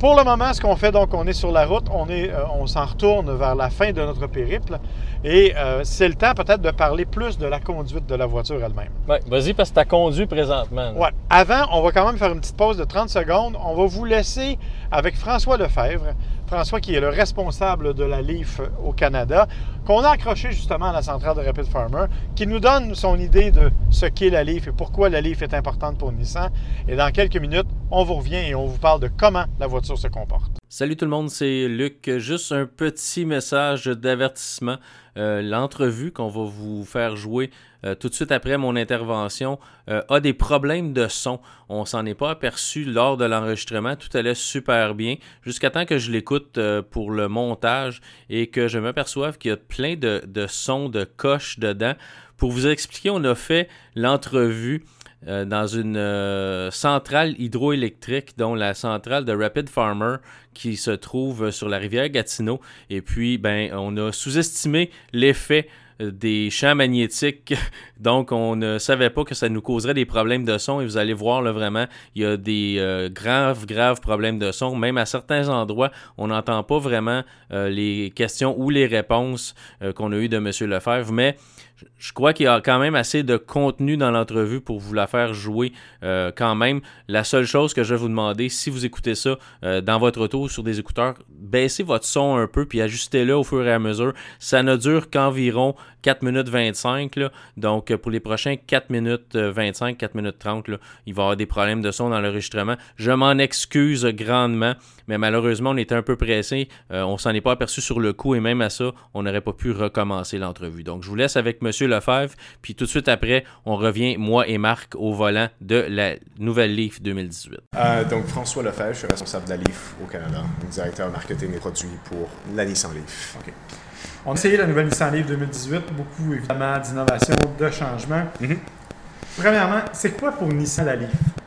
pour le moment, ce qu'on fait, donc, on est sur la route, on, est, euh, on s'en retourne vers la fin de notre périple et euh, c'est le temps peut-être de parler plus de la conduite de la voiture elle-même. Oui, vas-y parce que tu as conduit présentement. Ouais. Avant, on va quand même faire une petite pause de trente secondes. On va vous laisser avec François Lefebvre. François qui est le responsable de la Leaf au Canada, qu'on a accroché justement à la centrale de Rapid Farmer, qui nous donne son idée de ce qu'est la Leaf et pourquoi la Leaf est importante pour Nissan. Et dans quelques minutes, on vous revient et on vous parle de comment la voiture se comporte. Salut tout le monde, c'est Luc. Juste un petit message d'avertissement. Euh, l'entrevue qu'on va vous faire jouer euh, tout de suite après mon intervention euh, a des problèmes de son. On s'en est pas aperçu lors de l'enregistrement. Tout allait super bien jusqu'à temps que je l'écoute euh, pour le montage et que je m'aperçoive qu'il y a plein de, de sons, de coches dedans. Pour vous expliquer, on a fait l'entrevue Euh, dans une euh, centrale hydroélectrique, dont la centrale de Rapid Farmer qui se trouve sur la rivière Gatineau. Et puis, ben, on a sous-estimé l'effet des champs magnétiques, donc on ne savait pas que ça nous causerait des problèmes de son et vous allez voir là vraiment, il y a des euh, graves, graves problèmes de son, même à certains endroits, on n'entend pas vraiment euh, les questions ou les réponses euh, qu'on a eues de M. Lefebvre, mais je crois qu'il y a quand même assez de contenu dans l'entrevue pour vous la faire jouer euh, quand même. La seule chose que je vais vous demander, si vous écoutez ça euh, dans votre auto sur des écouteurs, baissez votre son un peu puis ajustez-le au fur et à mesure. Ça ne dure qu'environ quatre minutes vingt-cinq. Là. Donc, pour les prochains quatre minutes vingt-cinq, quatre minutes trente, là, il va y avoir des problèmes de son dans l'enregistrement. Je m'en excuse grandement, mais malheureusement, on était un peu pressé. Euh, on s'en est pas aperçu sur le coup et même à ça, on n'aurait pas pu recommencer l'entrevue. Donc, je vous laisse avec M. Lefebvre. Puis tout de suite après, on revient, moi et Marc, au volant de la nouvelle Leaf deux mille dix-huit. Euh, donc, François Lefebvre, je suis responsable de la Leaf au Canada, directeur marketing et produits pour la Nissan Leaf. Okay. On a essayé la nouvelle Nissan Leaf deux mille dix-huit, beaucoup évidemment d'innovation, de changement. Mm-hmm. Premièrement, c'est quoi pour Nissan la Leaf?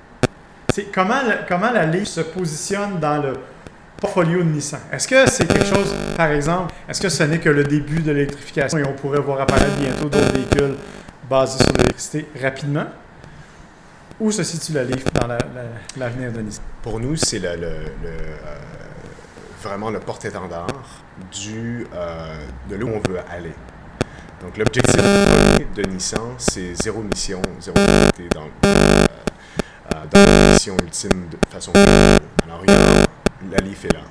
C'est comment, la, comment la Leaf se positionne dans le portfolio de Nissan? Est-ce que c'est quelque chose, par exemple, est-ce que ce n'est que le début de l'électrification et on pourrait voir apparaître bientôt d'autres véhicules basés sur l'électricité rapidement? Où se situe la Leaf dans la, la, l'avenir de Nissan? Pour nous, c'est le, le, le, euh, vraiment le porte-étendard du, euh, de là où on veut aller. Donc, l'objectif de Nissan, c'est zéro mission, zéro qualité dans, euh, euh, dans la mission ultime de façon générale. Alors, regarde, la Leaf est là.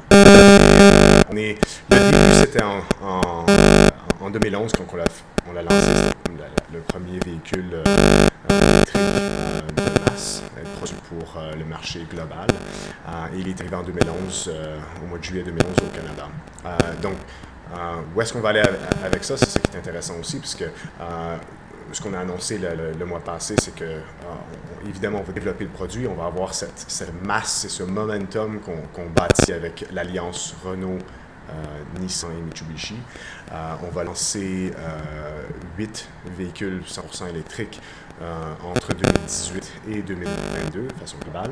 Euh, on est, le début, c'était en, en, en deux mille onze, quand on l'a, on l'a lancé, c'était la, la, le premier véhicule euh, électrique euh, de masse, euh, produit pour euh, le marché global. Euh, et il est arrivé en deux mille onze, euh, au mois de juillet deux mille onze au Canada. Euh, donc, euh, où est-ce qu'on va aller avec ça? C'est ça qui est intéressant aussi, puisque euh, ce qu'on a annoncé le, le, le mois passé, c'est que, euh, on, évidemment, on va développer le produit, on va avoir cette, cette masse et ce momentum qu'on, qu'on bâtit avec l'alliance Renault, euh, Nissan et Mitsubishi. Euh, on va lancer euh, huit véhicules cent pour cent électriques euh, entre deux mille dix-huit et deux mille vingt-deux, de façon globale.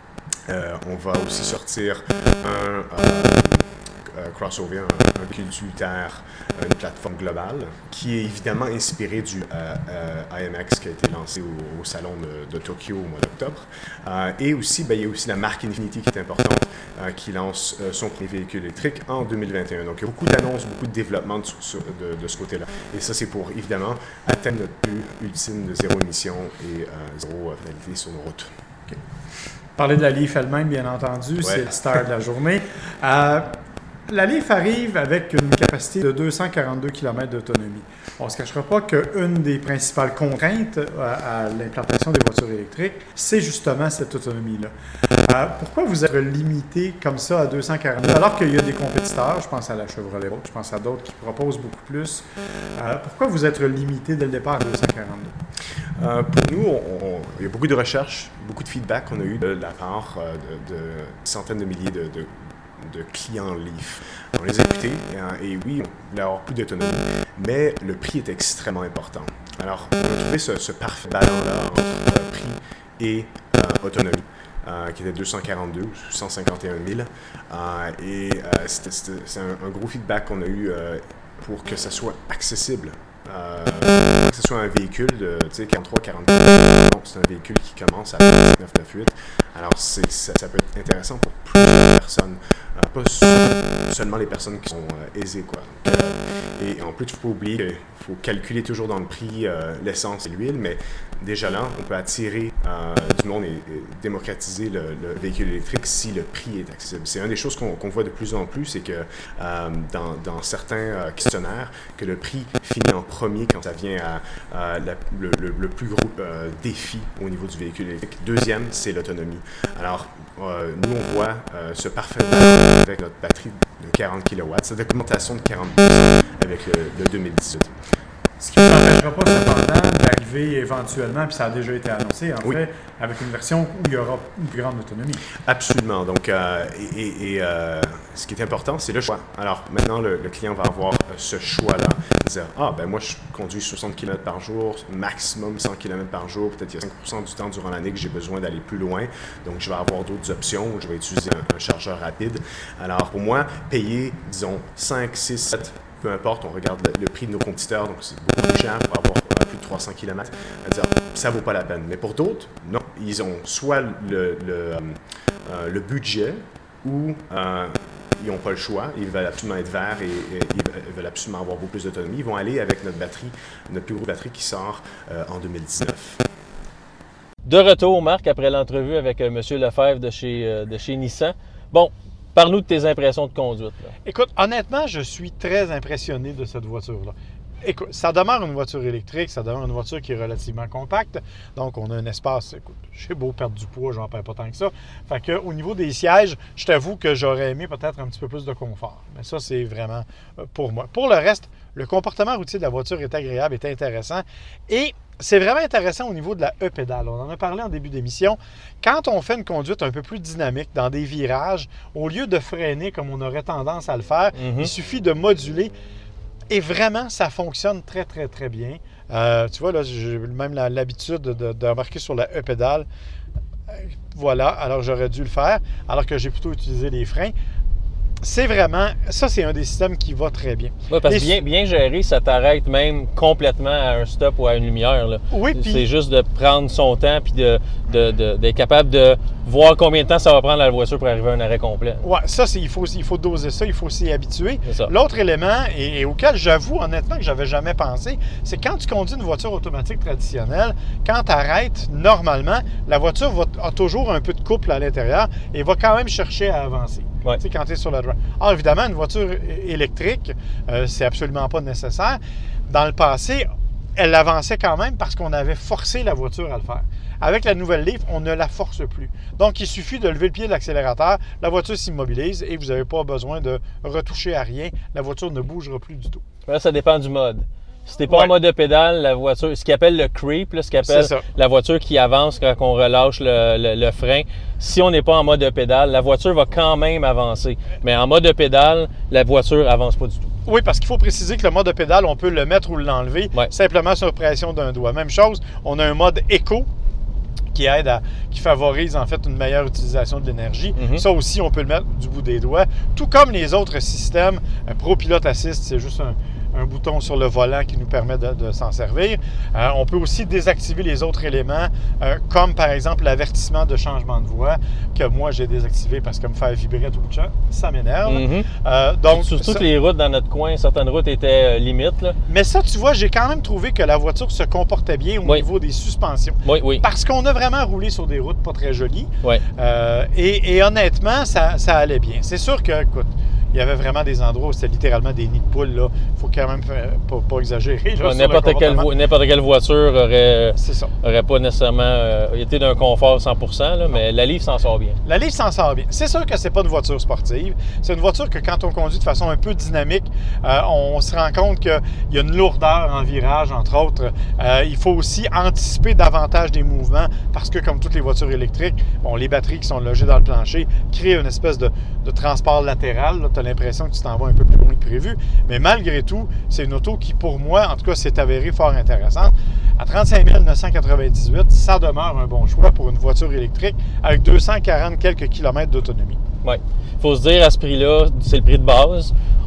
Euh, on va aussi sortir un euh, euh, crossover, un, un véhicule utilitaire, une plateforme globale, qui est évidemment inspirée du euh, euh, I M X qui a été lancé au, au salon de, de Tokyo au mois d'octobre. Euh, et aussi, ben, il y a aussi la marque Infiniti qui est importante, euh, qui lance euh, son premier véhicule électrique en deux mille vingt et un. Donc, il y a beaucoup d'annonces, beaucoup de développement de, de, de ce côté-là. Et ça, c'est pour, évidemment, atteindre notre but ultime de zéro émission et euh, zéro pénalité sur nos routes. Okay. Parler de la Leaf elle-même, bien entendu, ouais. C'est la star de la journée. Euh, la Leaf arrive avec une capacité de deux cent quarante-deux kilomètres d'autonomie. On ne se cachera pas qu'une des principales contraintes à, à l'implantation des voitures électriques, c'est justement cette autonomie-là. Euh, pourquoi vous êtes limité comme ça à deux cent quarante-deux, alors qu'il y a des compétiteurs, je pense à la Chevrolet, je pense à d'autres qui proposent beaucoup plus. Euh, pourquoi vous êtes limité dès le départ à deux cent quarante-deux? Euh, pour nous, on, on, il y a beaucoup de recherches, beaucoup de feedback qu'on a eu de la part euh, de, de centaines de milliers de, de, de clients Leaf. On les a écoutés et, et oui, on voulait avoir plus d'autonomie, mais le prix est extrêmement important. Alors, on a trouvé ce, ce parfait ballon-là entre euh, prix et euh, autonomie. Euh, qui était deux cent quarante-deux ou cent cinquante et un mille. Euh, et euh, c'était, c'était, c'est un, un gros feedback qu'on a eu euh, pour que ça soit accessible. Euh, euh, que ce soit un véhicule de quarante-trois à quarante-quatre, non, c'est un véhicule qui commence à neuf neuf huit. Alors, c'est, ça, ça peut être intéressant pour plusieurs personnes, euh, pas seulement les personnes qui sont euh, aisées, quoi. Donc, euh, et en plus, il ne faut pas oublier qu'il faut calculer toujours dans le prix euh, l'essence et l'huile, mais déjà là, on peut attirer euh, du monde et, et démocratiser le, le véhicule électrique si le prix est accessible. C'est une des choses qu'on, qu'on voit de plus en plus, c'est que euh, dans, dans certains euh, questionnaires, que le prix finit en premier quand ça vient à, à la, le, le, le plus gros euh, défi au niveau du véhicule électrique. Deuxième, c'est l'autonomie. Alors, euh, nous, on voit euh, ce parfait balance avec notre batterie de quarante kilowatts, cette augmentation de quarante pour cent avec le, le deux mille dix-huit. Ce qui ne vous empêchera pas cependant d'arriver éventuellement, puis ça a déjà été annoncé, en oui. fait, avec une version où il y aura une plus grande autonomie. Absolument. Donc, euh, et, et, et euh, ce qui est important, c'est le choix. Alors, maintenant, le, le client va avoir euh, ce choix-là. Dire, ah, ben moi, je conduis soixante kilomètres par jour, maximum cent kilomètres par jour. Peut-être qu'il y a cinq pour cent du temps durant l'année que j'ai besoin d'aller plus loin. Donc, je vais avoir d'autres options. Je vais utiliser un, un chargeur rapide. Alors, pour moi, payer, disons, cinq, six, sept peu importe, on regarde le, le prix de nos compétiteurs, donc c'est beaucoup plus cher pour avoir euh, plus de trois cents kilomètres. C'est-à-dire, ça ne vaut pas la peine. Mais pour d'autres, non. Ils ont soit le, le, euh, le budget ou euh, ils n'ont pas le choix. Ils veulent absolument être verts et, et ils veulent absolument avoir beaucoup plus d'autonomie. Ils vont aller avec notre batterie, notre plus grosse batterie qui sort euh, en deux mille dix-neuf. De retour, Marc, après l'entrevue avec euh, M. Lefebvre de chez, euh, de chez Nissan. Bon, parle-nous de tes impressions de conduite. Là. Écoute, honnêtement, je suis très impressionné de cette voiture-là. Écoute, ça demeure une voiture électrique, ça demeure une voiture qui est relativement compacte. Donc, on a un espace, écoute, j'ai beau perdre du poids, j'en perds pas tant que ça. Fait que, au niveau des sièges, je t'avoue que j'aurais aimé peut-être un petit peu plus de confort. Mais ça, c'est vraiment pour moi. Pour le reste, le comportement routier de la voiture est agréable, est intéressant. Et c'est vraiment intéressant au niveau de la E-pédale. On en a parlé en début d'émission. Quand on fait une conduite un peu plus dynamique dans des virages, au lieu de freiner comme on aurait tendance à le faire, mm-hmm. il suffit de moduler. Et vraiment, ça fonctionne très, très, très bien. Euh, tu vois, là, j'ai même la, l'habitude de, d'embarquer sur la E-pédale. Voilà, alors j'aurais dû le faire, alors que j'ai plutôt utilisé les freins. C'est vraiment, ça c'est un des systèmes qui va très bien. Oui, parce que bien, bien géré, ça t'arrête même complètement à un stop ou à une lumière. Là. Oui, puis c'est juste de prendre son temps puis de, de, de, d'être capable de voir combien de temps ça va prendre la voiture pour arriver à un arrêt complet. Oui, ça, c'est, il, faut, il faut doser ça, il faut s'y habituer. L'autre élément, et, et auquel j'avoue honnêtement que je n'avais jamais pensé, c'est quand tu conduis une voiture automatique traditionnelle, quand tu arrêtes, normalement, la voiture va, a toujours un peu de couple à l'intérieur et va quand même chercher à avancer. Ouais. Tu sais, quand tu es sur la droite. Alors, évidemment, une voiture électrique, euh, c'est absolument pas nécessaire. Dans le passé, elle avançait quand même parce qu'on avait forcé la voiture à le faire. Avec la nouvelle Leaf, on ne la force plus. Donc, il suffit de lever le pied de l'accélérateur, la voiture s'immobilise et vous n'avez pas besoin de retoucher à rien. La voiture ne bougera plus du tout. Là, ça dépend du mode. Si t'es pas ouais. en mode de pédale, la voiture, ce qu'ils appelle le creep, là, ce qu'ils appelle la voiture qui avance quand on relâche le, le, le frein, si on n'est pas en mode de pédale, la voiture va quand même avancer. Mais en mode de pédale, la voiture avance pas du tout. Oui, parce qu'il faut préciser que le mode de pédale, on peut le mettre ou l'enlever ouais. simplement sur pression d'un doigt. Même chose, on a un mode éco qui aide à, qui favorise en fait une meilleure utilisation de l'énergie. Mm-hmm. Ça aussi, on peut le mettre du bout des doigts. Tout comme les autres systèmes, un Pro Pilot Assist, c'est juste un un bouton sur le volant qui nous permet de, de s'en servir. Euh, on peut aussi désactiver les autres éléments, euh, comme par exemple l'avertissement de changement de voie, que moi j'ai désactivé parce que me faire vibrer tout le temps, ça m'énerve. Mm-hmm. Euh, donc, sur toutes ça, les routes dans notre coin, certaines routes étaient euh, limites. Là. Mais ça, tu vois, j'ai quand même trouvé que la voiture se comportait bien au oui. niveau des suspensions. Oui, oui. Parce qu'on a vraiment roulé sur des routes pas très jolies. Oui. Euh, et, et honnêtement, ça, ça allait bien. C'est sûr que, écoute, il y avait vraiment des endroits où c'était littéralement des nids de poules. Il faut quand même euh, pas, pas exagérer. Là, ouais, n'importe, quelle vo- n'importe quelle voiture aurait, aurait pas nécessairement euh, été d'un confort cent pour cent, là, mais la Leaf s'en sort bien. La Leaf s'en sort bien. C'est sûr que c'est pas une voiture sportive. C'est une voiture que quand on conduit de façon un peu dynamique, euh, on se rend compte qu'il y a une lourdeur en virage, entre autres. Euh, il faut aussi anticiper davantage des mouvements parce que, comme toutes les voitures électriques, bon, les batteries qui sont logées dans le plancher créent une espèce de, de transport latéral. Tu as l'impression que tu t'en vas un peu plus loin que prévu. Mais malgré tout, c'est une auto qui, pour moi, en tout cas, s'est avérée fort intéressante. À trente-cinq mille neuf cent quatre-vingt-dix-huit, ça demeure un bon choix pour une voiture électrique avec deux cent quarante quelques kilomètres d'autonomie. Oui. Il faut se dire, à ce prix-là, c'est le prix de base.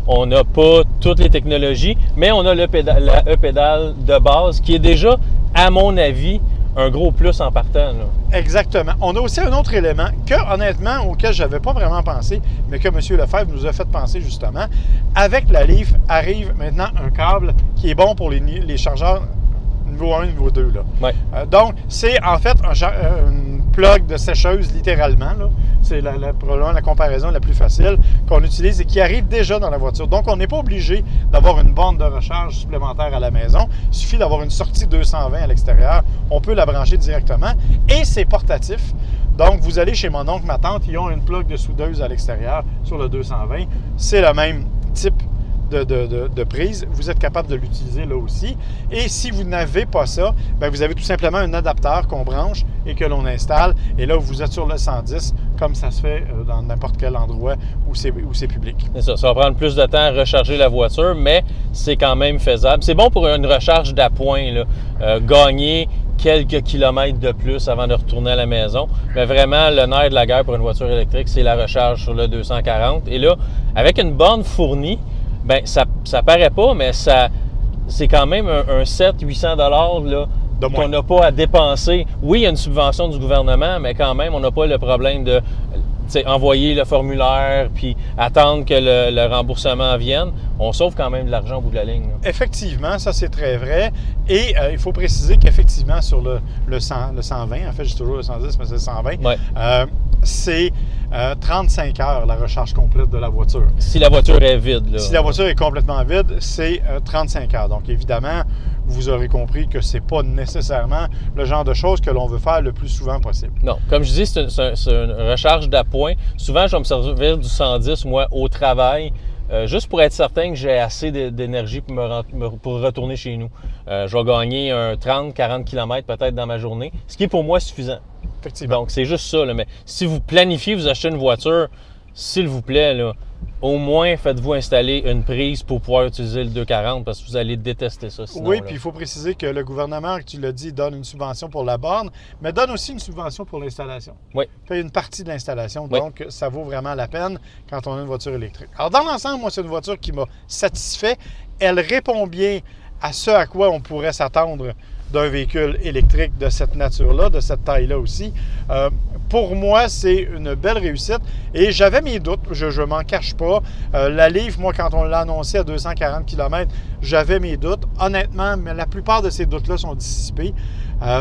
On n'a pas toutes les technologies, mais on a le pédale, la e-pédale de base qui est déjà, à mon avis, un gros plus en partant. Là. Exactement. On a aussi un autre élément que, honnêtement, auquel je n'avais pas vraiment pensé, mais que M. Lefebvre nous a fait penser justement. Avec la Leaf arrive maintenant un câble qui est bon pour les, les chargeurs niveau un, niveau deux. Là. Ouais. Euh, donc, c'est en fait un, une plug de sécheuse, littéralement. Là. C'est la, la, probablement la comparaison la plus facile qu'on utilise et qui arrive déjà dans la voiture. Donc, on n'est pas obligé d'avoir une borne de recharge supplémentaire à la maison. Il suffit d'avoir une sortie deux cent vingt à l'extérieur. On peut la brancher directement et c'est portatif. Donc, vous allez chez mon oncle, ma tante, ils ont une plug de soudeuse à l'extérieur sur le deux cent vingt. C'est le même type De, de, de, de prise, vous êtes capable de l'utiliser là aussi. Et si vous n'avez pas ça, bien, vous avez tout simplement un adapteur qu'on branche et que l'on installe. Et là, vous êtes sur le cent dix, comme ça se fait dans n'importe quel endroit où c'est, où c'est public. C'est ça. Ça va prendre plus de temps à recharger la voiture, mais c'est quand même faisable. C'est bon pour une recharge d'appoint, là. Euh, gagner quelques kilomètres de plus avant de retourner à la maison. Mais vraiment, le nerf de la guerre pour une voiture électrique, c'est la recharge sur le deux cent quarante. Et là, avec une borne fournie, bien, ça, ça paraît pas, mais ça, c'est quand même un, un sept à huit cents dollars là, qu'on n'a pas à dépenser. Oui, il y a une subvention du gouvernement, mais quand même, on n'a pas le problème de envoyer le formulaire puis attendre que le, le remboursement vienne. On sauve quand même de l'argent au bout de la ligne. Là. Effectivement, ça c'est très vrai. Et euh, il faut préciser qu'effectivement, sur le, le, cent, le cent vingt, en fait, j'ai toujours le cent dix, mais c'est le cent vingt, ouais. euh, c'est euh, trente-cinq heures la recharge complète de la voiture. Si la voiture est vide. Là. Si la voiture est complètement vide, c'est euh, trente-cinq heures. Donc, évidemment, vous aurez compris que c'est pas nécessairement le genre de choses que l'on veut faire le plus souvent possible. Non. Comme je dis, c'est une, c'est c'est une recharge d'appoint. Souvent, je vais me servir du cent dix, moi, au travail. Euh, juste pour être certain que j'ai assez d'énergie pour, me, pour retourner chez nous. Euh, je vais gagner un trente à quarante kilomètres peut-être dans ma journée, ce qui est pour moi suffisant. Effectivement. Donc, c'est juste ça. Là. Mais si vous planifiez vous acheter une voiture, s'il vous plaît, là, au moins faites-vous installer une prise pour pouvoir utiliser le deux cent quarante parce que vous allez détester ça sinon. Oui, là. Puis il faut préciser que le gouvernement, tu l'as dit, donne une subvention pour la borne, mais donne aussi une subvention pour l'installation. Oui. Paye une partie de l'installation, oui. Donc ça vaut vraiment la peine quand on a une voiture électrique. Alors dans l'ensemble, moi, c'est une voiture qui m'a satisfait. Elle répond bien à ce à quoi on pourrait s'attendre d'un véhicule électrique de cette nature-là, de cette taille-là aussi. Euh, pour moi, c'est une belle réussite et j'avais mes doutes, je ne m'en cache pas. Euh, la Leaf, moi, quand on l'a annoncé à deux cent quarante kilomètres, j'avais mes doutes. Honnêtement, mais la plupart de ces doutes-là sont dissipés. Euh,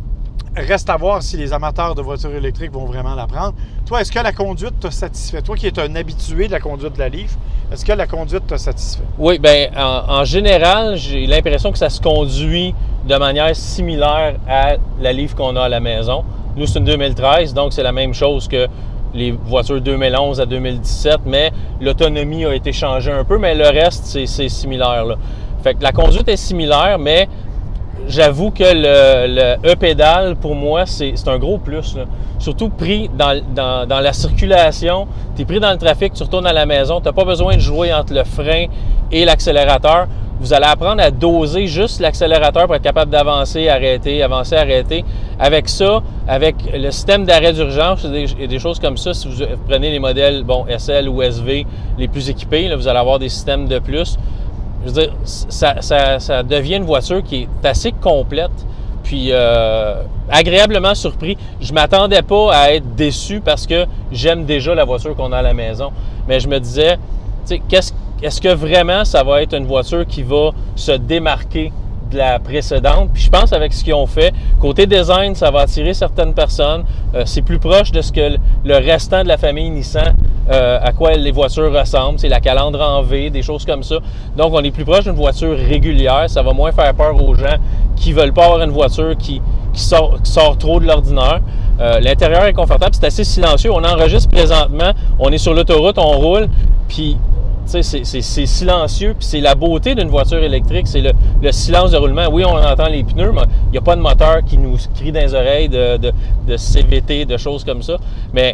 Reste à voir si les amateurs de voitures électriques vont vraiment la prendre. Toi, est-ce que la conduite t'a satisfait? Toi qui es un habitué de la conduite de la Leaf, est-ce que la conduite t'a satisfait? Oui, bien, en, en général, j'ai l'impression que ça se conduit de manière similaire à la Leaf qu'on a à la maison. Nous, c'est une deux mille treize, donc c'est la même chose que les voitures deux mille onze à deux mille dix-sept, mais l'autonomie a été changée un peu, mais le reste, c'est, c'est similaire. Là. Fait que la conduite est similaire, mais j'avoue que le, le e-pédale, pour moi, c'est, c'est un gros plus. Là. Surtout pris dans, dans, dans la circulation, tu es pris dans le trafic, tu retournes à la maison, tu n'as pas besoin de jouer entre le frein et l'accélérateur. Vous allez apprendre à doser juste l'accélérateur pour être capable d'avancer, arrêter, avancer, arrêter. Avec ça, avec le système d'arrêt d'urgence et des, des choses comme ça, si vous prenez les modèles bon, S L ou S V les plus équipés, là, vous allez avoir des systèmes de plus. Je veux dire, ça, ça, ça devient une voiture qui est assez complète, puis euh, agréablement surpris. Je ne m'attendais pas à être déçu parce que j'aime déjà la voiture qu'on a à la maison. Mais je me disais, tu sais, qu'est-ce, est-ce que vraiment ça va être une voiture qui va se démarquer de la précédente? Puis je pense avec ce qu'ils ont fait, côté design, ça va attirer certaines personnes. Euh, c'est plus proche de ce que le restant de la famille Nissan, euh, à quoi les voitures ressemblent. C'est la calandre en V, des choses comme ça. Donc, on est plus proche d'une voiture régulière. Ça va moins faire peur aux gens qui ne veulent pas avoir une voiture qui, qui, sort, qui sort trop de l'ordinaire. Euh, l'intérieur est confortable. C'est assez silencieux. On enregistre présentement. On est sur l'autoroute, on roule. Puis, c'est, c'est, c'est silencieux, puis c'est la beauté d'une voiture électrique, c'est le, le silence de roulement. Oui, on entend les pneus, mais il n'y a pas de moteur qui nous crie dans les oreilles de, de, de C V T, de choses comme ça. Mais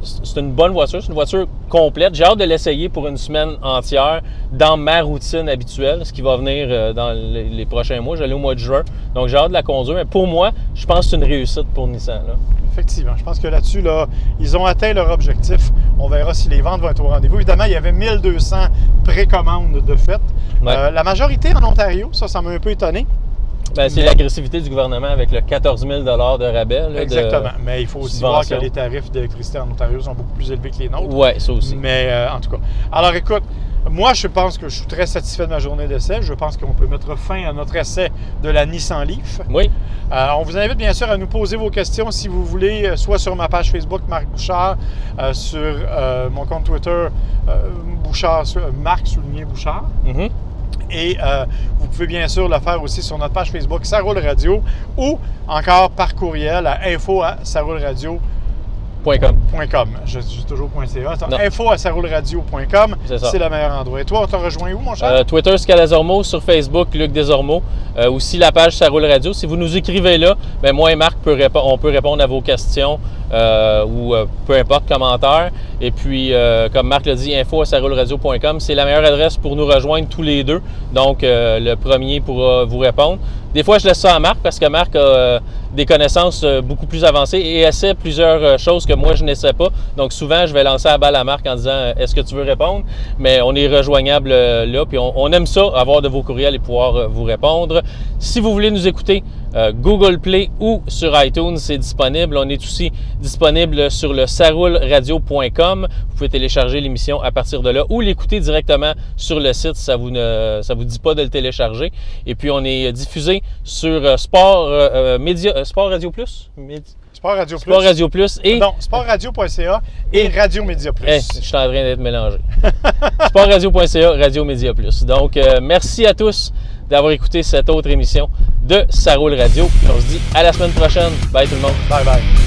c'est une bonne voiture, c'est une voiture complète. J'ai hâte de l'essayer pour une semaine entière dans ma routine habituelle, ce qui va venir dans les prochains mois. J'allais au mois de juin, donc j'ai hâte de la conduire. Mais pour moi, je pense que c'est une réussite pour Nissan, là. Effectivement, je pense que là-dessus, là, ils ont atteint leur objectif. On verra si les ventes vont être au rendez-vous. Évidemment, il y avait mille deux cents précommandes de fait. Ouais. Euh, la majorité en Ontario, ça, ça m'a un peu étonné. Ben, c'est Mais... l'agressivité du gouvernement avec le quatorze mille dollars de rabais. Là, exactement. de Mais il faut aussi subvention. voir que les tarifs d'électricité en Ontario sont beaucoup plus élevés que les nôtres. Oui, ça aussi. Mais euh, en tout cas. Alors écoute, moi je pense que je suis très satisfait de ma journée d'essai. Je pense qu'on peut mettre fin à notre essai de la Nissan Leaf. Oui. Euh, on vous invite bien sûr à nous poser vos questions si vous voulez, euh, soit sur ma page Facebook Marc Bouchard, euh, sur euh, mon compte Twitter euh, Bouchard, euh, Marc souligné Bouchard. Mm-hmm. Et euh, vous pouvez bien sûr le faire aussi sur notre page Facebook Ça roule radio ou encore par courriel à info à ça roule radio point com. Je dis toujours .ca. info à ça roule radio point com, c'est, c'est le meilleur endroit. Et toi, on t'a rejoint où, mon cher? Euh, Twitter, Scalazormo, sur Facebook, Luc Desormeaux. Euh, aussi la page Ça roule radio. Si vous nous écrivez là, ben moi et Marc, peut répondre, on peut répondre à vos questions euh, ou euh, peu importe, commentaires. Et puis, euh, comme Marc l'a dit, info à ça roule radio point com, c'est la meilleure adresse pour nous rejoindre tous les deux. Donc, euh, le premier pourra vous répondre. Des fois, je laisse ça à Marc parce que Marc a euh, des connaissances euh, beaucoup plus avancées et essaie plusieurs euh, choses que moi, je n'essaie pas. Donc, souvent, je vais lancer la balle à Marc en disant « Est-ce que tu veux répondre? » Mais on est rejoignable euh, là. Puis, on, on aime ça, avoir de vos courriels et pouvoir euh, vous répondre. Si vous voulez nous écouter, euh, Google Play ou sur iTunes, c'est disponible. On est aussi disponible sur le ça roule radio point com. Vous pouvez télécharger l'émission à partir de là ou l'écouter directement sur le site si ça vous ne ça vous dit pas de le télécharger. Et puis, on est diffusé sur euh, Sport, euh, Média, euh, Sport Radio Plus. Médi... Sport Radio Plus. Sport Radio Plus et... Non, sport radio point c a et Radio Média Plus. Eh, je suis en train d'être mélangé. sport radio point c a, Radio Média Plus. Donc, euh, merci à tous d'avoir écouté cette autre émission de Ça roule radio. Puis on se dit à la semaine prochaine. Bye tout le monde. Bye bye.